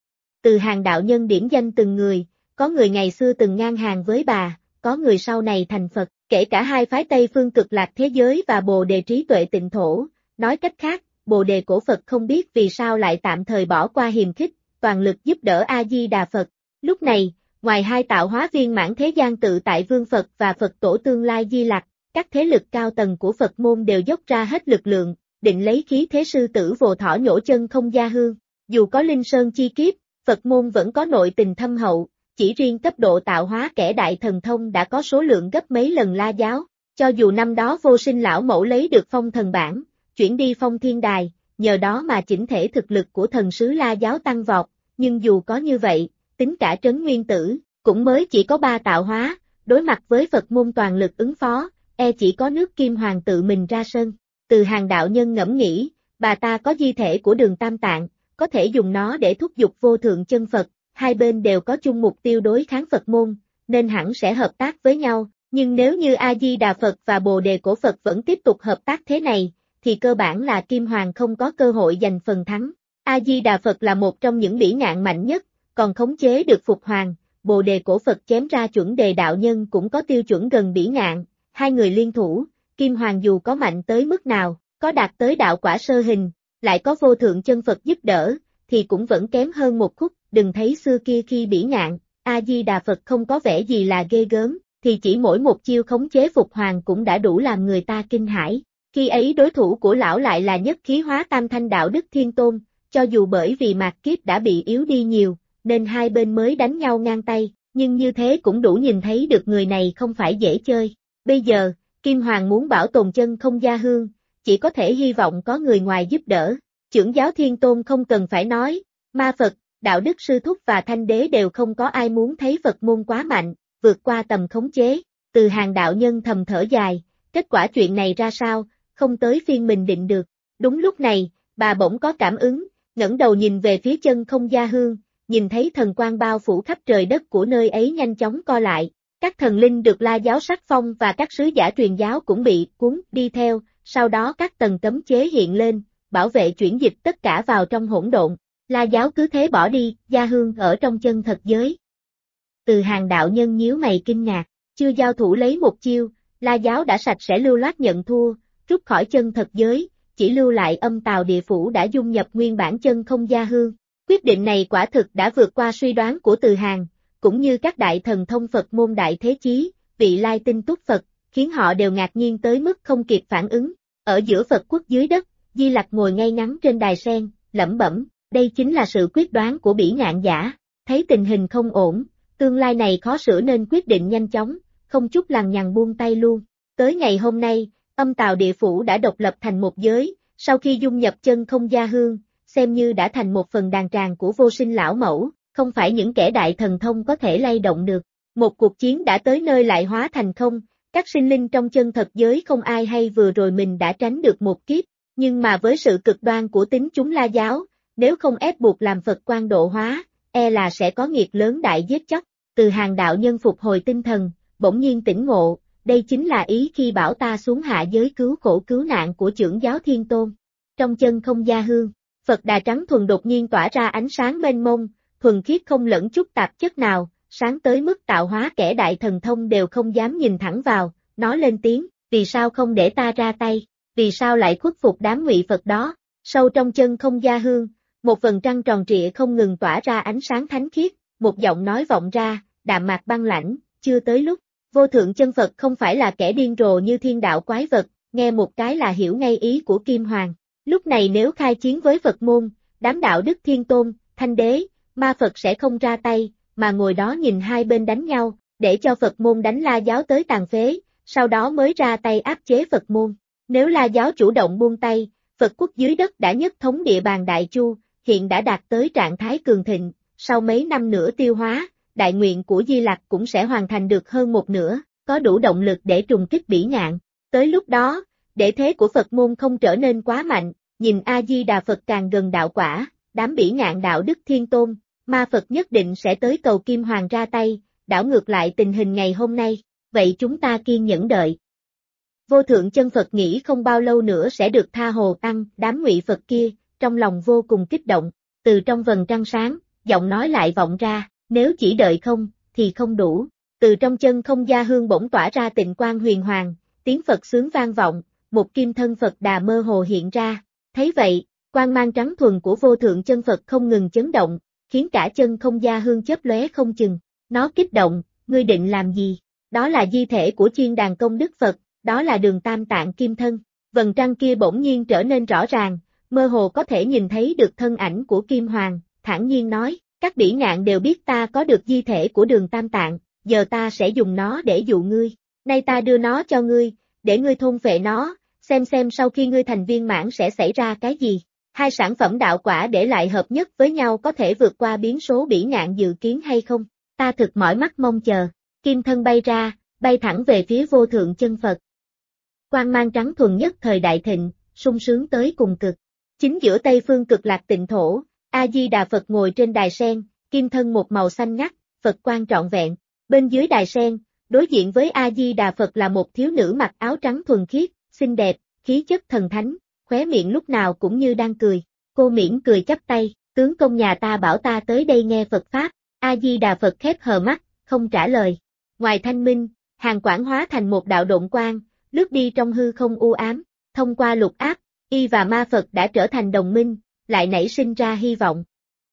Từ Hàng đạo nhân điểm danh từng người, có người ngày xưa từng ngang hàng với bà, có người sau này thành Phật, kể cả hai phái Tây phương Cực Lạc thế giới và Bồ Đề trí tuệ tịnh thổ, nói cách khác, Bồ Đề cổ Phật không biết vì sao lại tạm thời bỏ qua hiềm khích, toàn lực giúp đỡ A-di-đà Phật. Lúc này, ngoài hai tạo hóa viên mãn thế gian tự tại Vương Phật và Phật tổ tương lai Di Lặc, các thế lực cao tầng của Phật môn đều dốc ra hết lực lượng, định lấy khí thế sư tử vồ thỏ nhổ chân không gia hương. Dù có Linh Sơn chi kiếp, Phật môn vẫn có nội tình thâm hậu, chỉ riêng cấp độ tạo hóa kẻ đại thần thông đã có số lượng gấp mấy lần La giáo. Cho dù năm đó Vô Sinh lão mẫu lấy được phong thần bản, chuyển đi phong thiên đài, nhờ đó mà chỉnh thể thực lực của thần sứ La giáo tăng vọt, nhưng dù có như vậy, tính cả Trấn Nguyên Tử, cũng mới chỉ có 3 tạo hóa, đối mặt với Phật môn toàn lực ứng phó, chỉ có nước Kim Hoàng tự mình ra sân. Từ Hàng đạo nhân ngẫm nghĩ, bà ta có di thể của Đường Tam Tạng, có thể dùng nó để thúc giục vô thượng chân Phật, hai bên đều có chung mục tiêu đối kháng Phật môn, nên hẳn sẽ hợp tác với nhau, nhưng nếu như A-di-đà Phật và Bồ Đề cổ Phật vẫn tiếp tục hợp tác thế này, thì cơ bản là Kim Hoàng không có cơ hội giành phần thắng. A-di-đà Phật là một trong những bỉ ngạn mạnh nhất, còn khống chế được Phục Hoàng, Bồ Đề cổ Phật chém ra chuẩn đề đạo nhân cũng có tiêu chuẩn gần bỉ ngạn, hai người liên thủ, Kim Hoàng dù có mạnh tới mức nào, có đạt tới đạo quả sơ hình, lại có vô thượng chân Phật giúp đỡ, thì cũng vẫn kém hơn một khúc, đừng thấy xưa kia khi bỉ ngạn, A-di-đà Phật không có vẻ gì là ghê gớm, thì chỉ mỗi một chiêu khống chế Phục Hoàng cũng đã đủ làm người ta kinh hãi. Khi ấy đối thủ của lão lại là nhất khí hóa tam thanh đạo đức Thiên Tôn, cho dù bởi vì mạt kiếp đã bị yếu đi nhiều, nên hai bên mới đánh nhau ngang tay, nhưng như thế cũng đủ nhìn thấy được người này không phải dễ chơi. Bây giờ, Kim Hoàng muốn bảo tồn chân không gia hương, chỉ có thể hy vọng có người ngoài giúp đỡ. Chưởng giáo Thiên Tôn không cần phải nói, Ma Phật, Đạo Đức Sư Thúc và Thanh Đế đều không có ai muốn thấy Phật môn quá mạnh, vượt qua tầm khống chế. Từ Hàng đạo nhân thầm thở dài, kết quả chuyện này ra sao, không tới phiên mình định được. Đúng lúc này, bà bỗng có cảm ứng, ngẩng đầu nhìn về phía chân không gia hương, nhìn thấy thần quang bao phủ khắp trời đất của nơi ấy nhanh chóng co lại. Các thần linh được La giáo sắc phong và các sứ giả truyền giáo cũng bị cuốn đi theo, sau đó các tầng cấm chế hiện lên, bảo vệ chuyển dịch tất cả vào trong hỗn độn. La giáo cứ thế bỏ đi, gia hương ở trong chân thật giới. Từ Hàng đạo nhân nhíu mày kinh ngạc, chưa giao thủ lấy một chiêu, La giáo đã sạch sẽ lưu loát nhận thua, rút khỏi chân thật giới, chỉ lưu lại âm tào địa phủ đã dung nhập nguyên bản chân không gia hương. Quyết định này quả thực đã vượt qua suy đoán của Từ Hàng, cũng như các đại thần thông Phật môn Đại Thế Chí, vị lai tinh túc Phật, khiến họ đều ngạc nhiên tới mức không kịp phản ứng. Ở giữa Phật quốc dưới đất, Di Lặc ngồi ngay ngắn trên đài sen, lẩm bẩm, đây chính là sự quyết đoán của bỉ ngạn giả. thấy tình hình không ổn, tương lai này khó sửa nên quyết định nhanh chóng, không chút lằng nhằng buông tay luôn. Tới ngày hôm nay, Âm Tào Địa Phủ đã độc lập thành một giới, sau khi dung nhập Chân Không Gia Hương, xem như đã thành một phần đàn tràng của Vô Sinh lão mẫu, không phải những kẻ đại thần thông có thể lay động được. Một cuộc chiến đã tới nơi lại hóa thành không, các sinh linh trong chân thật giới không ai hay vừa rồi mình đã tránh được một kiếp, nhưng mà với sự cực đoan của tính chúng La giáo, nếu không ép buộc làm Phật quan độ hóa, e là sẽ có nghiệt lớn đại giết chóc. Từ Hàng đạo nhân phục hồi tinh thần, bỗng nhiên tỉnh ngộ, đây chính là ý khi bảo ta xuống hạ giới cứu khổ cứu nạn của trưởng giáo Thiên Tôn. Trong Chân Không Gia Hương, Phật Đà trắng thuần đột nhiên tỏa ra ánh sáng mênh mông, thuần khiết không lẫn chút tạp chất nào, sáng tới mức tạo hóa kẻ đại thần thông đều không dám nhìn thẳng vào, nó lên tiếng, vì sao không để ta ra tay, vì sao lại khuất phục đám ngụy Phật đó. Sâu trong Chân Không Gia Hương, một vầng trăng tròn trịa không ngừng tỏa ra ánh sáng thánh khiết, một giọng nói vọng ra, đạm mạc băng lãnh, chưa tới lúc. Vô thượng chân Phật không phải là kẻ điên rồ như thiên đạo quái vật, nghe một cái là hiểu ngay ý của Kim Hoàng. Lúc này nếu khai chiến với Phật môn, đám đạo đức Thiên Tôn, Thanh Đế, Ma Phật sẽ không ra tay, mà ngồi đó nhìn hai bên đánh nhau, để cho Phật môn đánh La giáo tới tàn phế, sau đó mới ra tay áp chế Phật môn. Nếu La giáo chủ động buông tay, Phật quốc dưới đất đã nhất thống địa bàn Đại Chu, hiện đã đạt tới trạng thái cường thịnh, sau mấy năm nữa tiêu hóa, đại nguyện của Di Lặc cũng sẽ hoàn thành được hơn một nửa, có đủ động lực để trùng kích Bỉ Ngạn. Tới lúc đó, để thế của Phật môn không trở nên quá mạnh, nhìn A-di-đà Phật càng gần đạo quả, đám Bỉ Ngạn đạo đức Thiên Tôn, Ma Phật nhất định sẽ tới cầu Kim Hoàng ra tay, đảo ngược lại tình hình ngày hôm nay, vậy chúng ta kiên nhẫn đợi. Vô thượng chân Phật nghĩ không bao lâu nữa sẽ được tha hồ ăn, đám ngụy Phật kia, trong lòng vô cùng kích động, từ trong vầng trăng sáng, giọng nói lại vọng ra, nếu chỉ đợi không, thì không đủ. Từ trong Chân Không Gia Hương bỗng tỏa ra tịnh quang huyền hoàng, tiếng Phật sướng vang vọng, một kim thân Phật Đà mơ hồ hiện ra. Thấy vậy, quang mang trắng thuần của vô thượng chân Phật không ngừng chấn động, khiến cả Chân Không Gia Hương chớp lóe không chừng. Nó kích động, ngươi định làm gì? Đó là di thể của Chiên Đàn Công Đức Phật, đó là Đường Tam Tạng kim thân. Vầng trăng kia bỗng nhiên trở nên rõ ràng, mơ hồ có thể nhìn thấy được thân ảnh của Kim Hoàng, thản nhiên nói, các Bỉ Ngạn đều biết ta có được di thể của Đường Tam Tạng, giờ ta sẽ dùng nó để dụ ngươi. Nay ta đưa nó cho ngươi, để ngươi thôn phệ nó, xem sau khi ngươi thành viên mãn sẽ xảy ra cái gì. Hai sản phẩm đạo quả để lại hợp nhất với nhau có thể vượt qua biến số Bỉ Ngạn dự kiến hay không? Ta thực mỏi mắt mong chờ. Kim thân bay ra, bay thẳng về phía vô thượng chân Phật. Quang mang trắng thuần nhất thời đại thịnh, sung sướng tới cùng cực. Chính giữa Tây phương cực lạc tịnh thổ, A-di-đà Phật ngồi trên đài sen, kim thân một màu xanh ngắt, Phật quang trọn vẹn. Bên dưới đài sen, đối diện với A-di-đà Phật là một thiếu nữ mặc áo trắng thuần khiết, xinh đẹp, khí chất thần thánh, khóe miệng lúc nào cũng như đang cười. Cô mỉm cười chắp tay, tướng công nhà ta bảo ta tới đây nghe Phật Pháp. A-di-đà Phật khép hờ mắt, không trả lời. Ngoài thanh minh, Hàng Quảng hóa thành một đạo độn quang, lướt đi trong hư không u ám. Thông qua lục áp, y và Ma Phật đã trở thành đồng minh, lại nảy sinh ra hy vọng.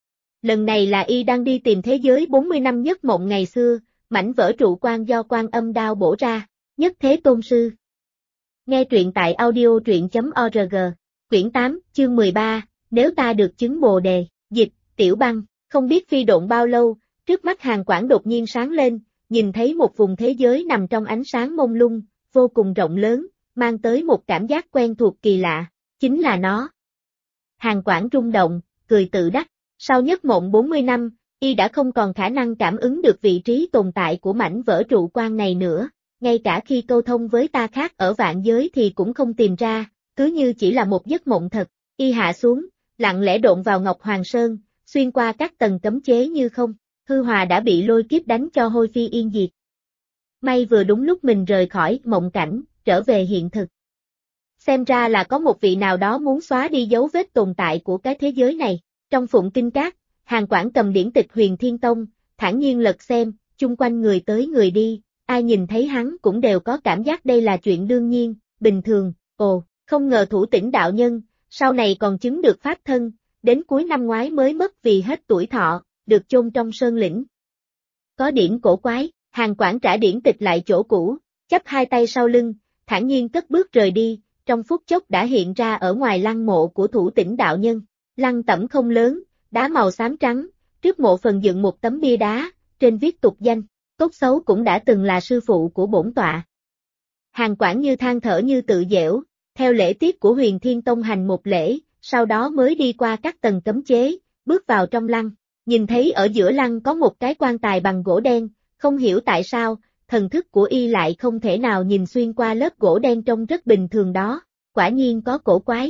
Lần này là y đang đi tìm thế giới 40 năm nhất mộng ngày xưa, mảnh vỡ trụ quan do Quan Âm đao bổ ra, nhất thế tôn sư. Nghe truyện tại audio truyện.org, quyển 8, chương 13, nếu ta được chứng Bồ Đề, dịch, Tiểu Băng, không biết phi độn bao lâu, trước mắt Hàng Quảng đột nhiên sáng lên, nhìn thấy một vùng thế giới nằm trong ánh sáng mông lung, vô cùng rộng lớn, mang tới một cảm giác quen thuộc kỳ lạ, chính là nó. Hàng Quảng rung động, cười tự đắc, sau nhất mộng 40 năm, y đã không còn khả năng cảm ứng được vị trí tồn tại của mảnh vỡ trụ quan này nữa, ngay cả khi câu thông với ta khác ở vạn giới thì cũng không tìm ra, cứ như chỉ là một giấc mộng thật. Y hạ xuống, lặng lẽ độn vào Ngọc Hoàng Sơn, xuyên qua các tầng cấm chế như không, hư hòa đã bị lôi kiếp đánh cho hôi phi yên diệt. May vừa đúng lúc mình rời khỏi mộng cảnh, trở về hiện thực. Xem ra là có một vị nào đó muốn xóa đi dấu vết tồn tại của cái thế giới này. Trong Phụng Kinh Các, Hàng Quảng cầm điển tịch Huyền Thiên Tông, thản nhiên lật xem, chung quanh người tới người đi, ai nhìn thấy hắn cũng đều có cảm giác đây là chuyện đương nhiên, bình thường. Ồ, không ngờ Thủ Tĩnh đạo nhân, sau này còn chứng được pháp thân, đến cuối năm ngoái mới mất vì hết tuổi thọ, được chôn trong sơn lĩnh. Có điểm cổ quái, Hàng Quảng trả điển tịch lại chỗ cũ, chắp hai tay sau lưng, thản nhiên cất bước rời đi, trong phút chốc đã hiện ra ở ngoài lăng mộ của Thủ Tĩnh đạo nhân. Lăng tẩm không lớn, đá màu xám trắng, Trước mộ phần dựng một tấm bia đá, trên viết tục danh, tốt xấu cũng đã từng là sư phụ của bổn tọa. Hàn Quảng như than thở như tự giễu, theo lễ tiết của Huyền Thiên Tông hành một lễ, sau đó mới đi qua các tầng cấm chế, bước vào trong lăng, nhìn thấy ở giữa lăng có một cái quan tài bằng gỗ đen, không hiểu tại sao, thần thức của y lại không thể nào nhìn xuyên qua lớp gỗ đen trông rất bình thường đó, quả nhiên có cổ quái.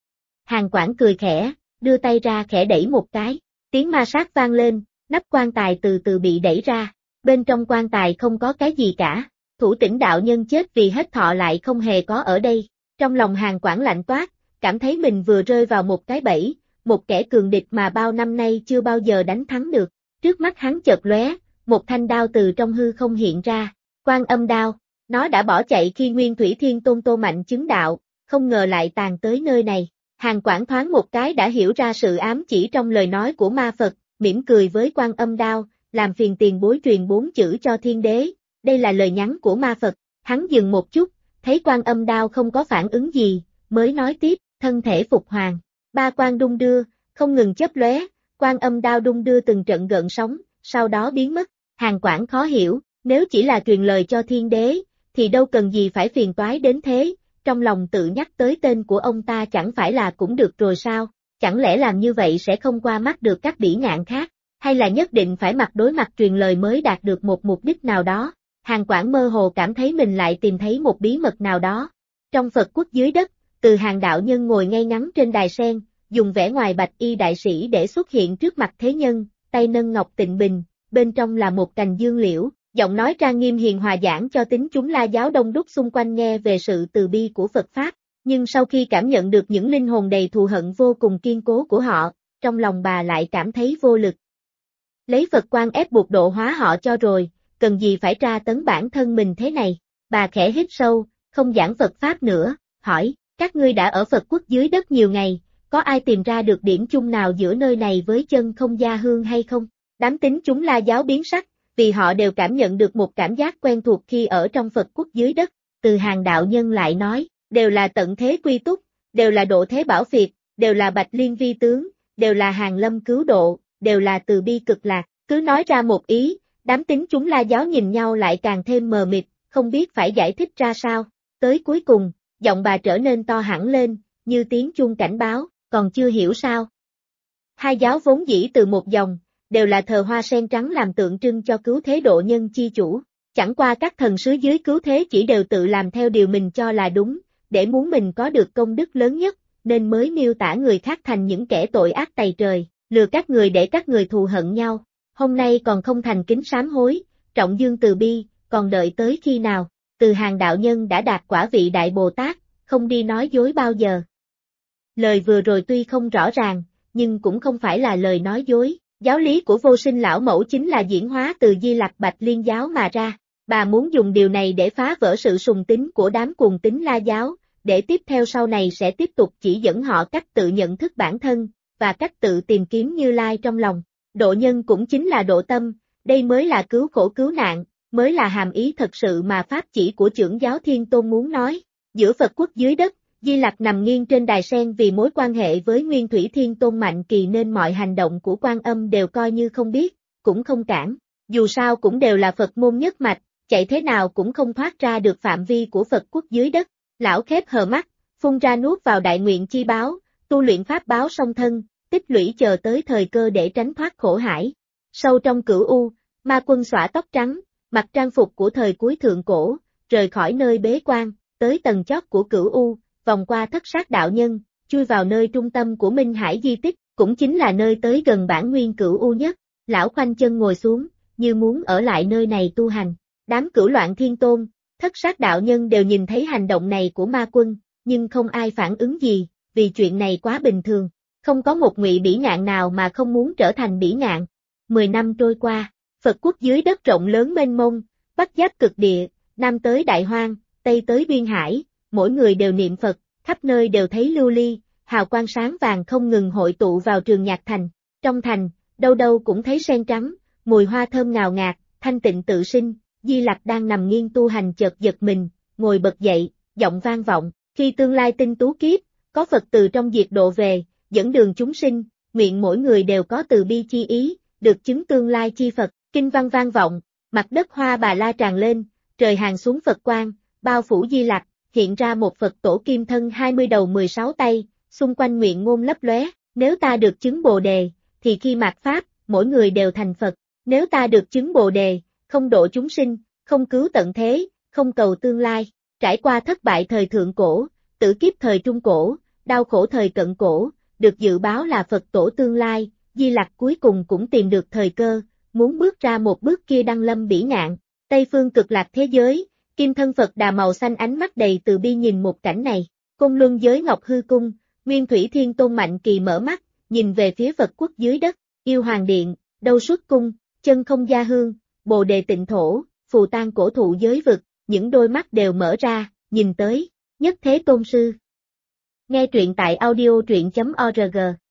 Hàn Quảng cười khẽ, đưa tay ra khẽ đẩy một cái, tiếng ma sát vang lên, nắp quan tài từ từ bị đẩy ra, bên trong quan tài không có cái gì cả, Thủ Tĩnh đạo nhân chết vì hết thọ lại không hề có ở đây, trong lòng Hàn Quảng lạnh toát, cảm thấy mình vừa rơi vào một cái bẫy, một kẻ cường địch mà bao năm nay chưa bao giờ đánh thắng được, trước mắt hắn chợt lóe, một thanh đao từ trong hư không hiện ra, Quan Âm đao, nó đã bỏ chạy khi Nguyên Thủy Thiên Tôn Tô Mạnh chứng đạo, không ngờ lại tàn tới nơi này. Hàn Quảng thoáng một cái đã hiểu ra sự ám chỉ trong lời nói của ma Phật, mỉm cười với Quan Âm đao, làm phiền tiền bối truyền 4 chữ cho thiên đế, đây là lời nhắn của ma Phật, hắn dừng một chút, thấy Quan Âm đao không có phản ứng gì, mới nói tiếp, thân thể phục hoàng, ba quan đung đưa, không ngừng chớp lóe, Quan Âm đao đung đưa từng trận gợn sóng, sau đó biến mất, Hàn Quảng khó hiểu, nếu chỉ là truyền lời cho thiên đế, thì đâu cần gì phải phiền toái đến thế. Trong lòng tự nhắc tới tên của ông ta chẳng phải là cũng được rồi sao, chẳng lẽ làm như vậy sẽ không qua mắt được các bỉ ngạn khác, hay là nhất định phải mặt đối mặt truyền lời mới đạt được một mục đích nào đó. Hàn Quảng mơ hồ cảm thấy mình lại tìm thấy một bí mật nào đó. Trong Phật quốc dưới đất, Từ Hàng đạo nhân ngồi ngay ngắn trên đài sen, dùng vẻ ngoài bạch y đại sĩ để xuất hiện trước mặt thế nhân, tay nâng ngọc tịnh bình, bên trong là một cành dương liễu. Giọng nói trang nghiêm hiền hòa giảng cho tín chúng La giáo đông đúc xung quanh nghe về sự từ bi của Phật Pháp, nhưng sau khi cảm nhận được những linh hồn đầy thù hận vô cùng kiên cố của họ, trong lòng bà lại cảm thấy vô lực. Lấy Phật quan ép buộc độ hóa họ cho rồi, cần gì phải tra tấn bản thân mình thế này, bà khẽ hít sâu, không giảng Phật Pháp nữa, hỏi, các ngươi đã ở Phật quốc dưới đất nhiều ngày, có ai tìm ra được điểm chung nào giữa nơi này với chân không gia hương hay không? Đám tín chúng La giáo biến sắc, vì họ đều cảm nhận được một cảm giác quen thuộc khi ở trong Phật quốc dưới đất. Từ Hàng đạo nhân lại nói, đều là tận thế quy túc, đều là độ thế bảo phiệt, đều là bạch liên vi tướng, đều là hàng lâm cứu độ, đều là từ bi cực lạc, cứ nói ra một ý, đám tín chúng La giáo nhìn nhau lại càng thêm mờ mịt, không biết phải giải thích ra sao. Tới cuối cùng, giọng bà trở nên to hẳn lên, như tiếng chuông cảnh báo, còn chưa hiểu sao. Hai giáo vốn dĩ từ một dòng, đều là thờ hoa sen trắng làm tượng trưng cho cứu thế độ nhân chi chủ. Chẳng qua các thần sứ dưới cứu thế chỉ đều tự làm theo điều mình cho là đúng, để muốn mình có được công đức lớn nhất, nên mới miêu tả người khác thành những kẻ tội ác tày trời, lừa các người để các người thù hận nhau. Hôm nay còn không thành kính sám hối, trọng dương từ bi, còn đợi tới khi nào? Từ Hàng đạo nhân đã đạt quả vị Đại Bồ Tát, không đi nói dối bao giờ. Lời vừa rồi tuy không rõ ràng, nhưng cũng không phải là lời nói dối. Giáo lý của vô sinh lão mẫu chính là diễn hóa từ Di Lặc Bạch Liên giáo mà ra. Bà muốn dùng điều này để phá vỡ sự sùng tín của đám cuồng tín La giáo, để tiếp theo sau này sẽ tiếp tục chỉ dẫn họ cách tự nhận thức bản thân, và cách tự tìm kiếm Như Lai trong lòng. Độ nhân cũng chính là độ tâm, đây mới là cứu khổ cứu nạn, mới là hàm ý thật sự mà pháp chỉ của chưởng giáo Thiên Tôn muốn nói. Giữa Phật quốc dưới đất, Di Lặc nằm nghiêng trên đài sen vì mối quan hệ với Nguyên Thủy Thiên Tôn mạnh kỳ nên mọi hành động của Quan Âm đều coi như không biết, cũng không cản. Dù sao cũng đều là Phật môn nhất mạch, chạy thế nào cũng không thoát ra được phạm vi của Phật quốc dưới đất. Lão khép hờ mắt, phun ra nuốt vào đại nguyện chi báo, tu luyện pháp báo song thân, tích lũy chờ tới thời cơ để tránh thoát khổ hải. Sâu trong cửu u, ma quân xõa tóc trắng, mặc trang phục của thời cuối thượng cổ, rời khỏi nơi bế quan, tới tầng chót của cửu u, vòng qua Thất Sát đạo nhân, chui vào nơi trung tâm của Minh Hải di tích, cũng chính là nơi tới gần bản nguyên cửu u nhất. Lão khoanh chân ngồi xuống, như muốn ở lại nơi này tu hành. Đám Cửu Loạn Thiên Tôn, Thất Sát đạo nhân đều nhìn thấy hành động này của ma quân, nhưng không ai phản ứng gì, vì chuyện này quá bình thường. Không có một ngụy bỉ ngạn nào mà không muốn trở thành bỉ ngạn. 10 năm trôi qua, Phật quốc dưới đất rộng lớn mênh mông, bắc giáp cực địa, nam tới Đại Hoang, tây tới Biên Hải, mỗi người đều niệm Phật, khắp nơi đều thấy lưu ly, hào quang sáng vàng không ngừng hội tụ vào Trường Nhạc Thành. Trong thành, đâu đâu cũng thấy sen trắng, mùi hoa thơm ngào ngạt, thanh tịnh tự sinh. Di Lặc đang nằm nghiêng tu hành chợt giật mình, ngồi bật dậy, giọng vang vọng, khi tương lai tinh tú kiếp, có Phật từ trong diệt độ về, dẫn đường chúng sinh, nguyện mỗi người đều có từ bi chi ý, được chứng tương lai chi Phật, kinh văn vang vọng, mặt đất hoa bà la tràn lên, trời hàng xuống Phật quang, bao phủ Di Lặc, hiện ra một Phật tổ kim thân 20 đầu 16 tay, xung quanh nguyện ngôn lấp lóe, nếu ta được chứng Bồ đề, thì khi mạt Pháp, mỗi người đều thành Phật, nếu ta được chứng Bồ đề, không độ chúng sinh, không cứu tận thế, không cầu tương lai, trải qua thất bại thời thượng cổ, tử kiếp thời trung cổ, đau khổ thời cận cổ, được dự báo là Phật tổ tương lai, Di Lặc cuối cùng cũng tìm được thời cơ, muốn bước ra một bước kia đăng lâm bỉ ngạn, Tây phương cực lạc thế giới, kim thân Phật Đà màu xanh ánh mắt đầy từ bi nhìn một cảnh này, Côn Luân giới Ngọc Hư Cung, Nguyên Thủy Thiên Tôn Mạnh Kỳ mở mắt, nhìn về phía Phật quốc dưới đất, Yêu Hoàng Điện, Đâu Xuất Cung, Chân Không Gia Hương, Bồ Đề Tịnh Thổ, Phù Tang Cổ Thụ giới vực, những đôi mắt đều mở ra, nhìn tới, Nhất Thế Tôn Sư. Nghe truyện tại audio truyện.org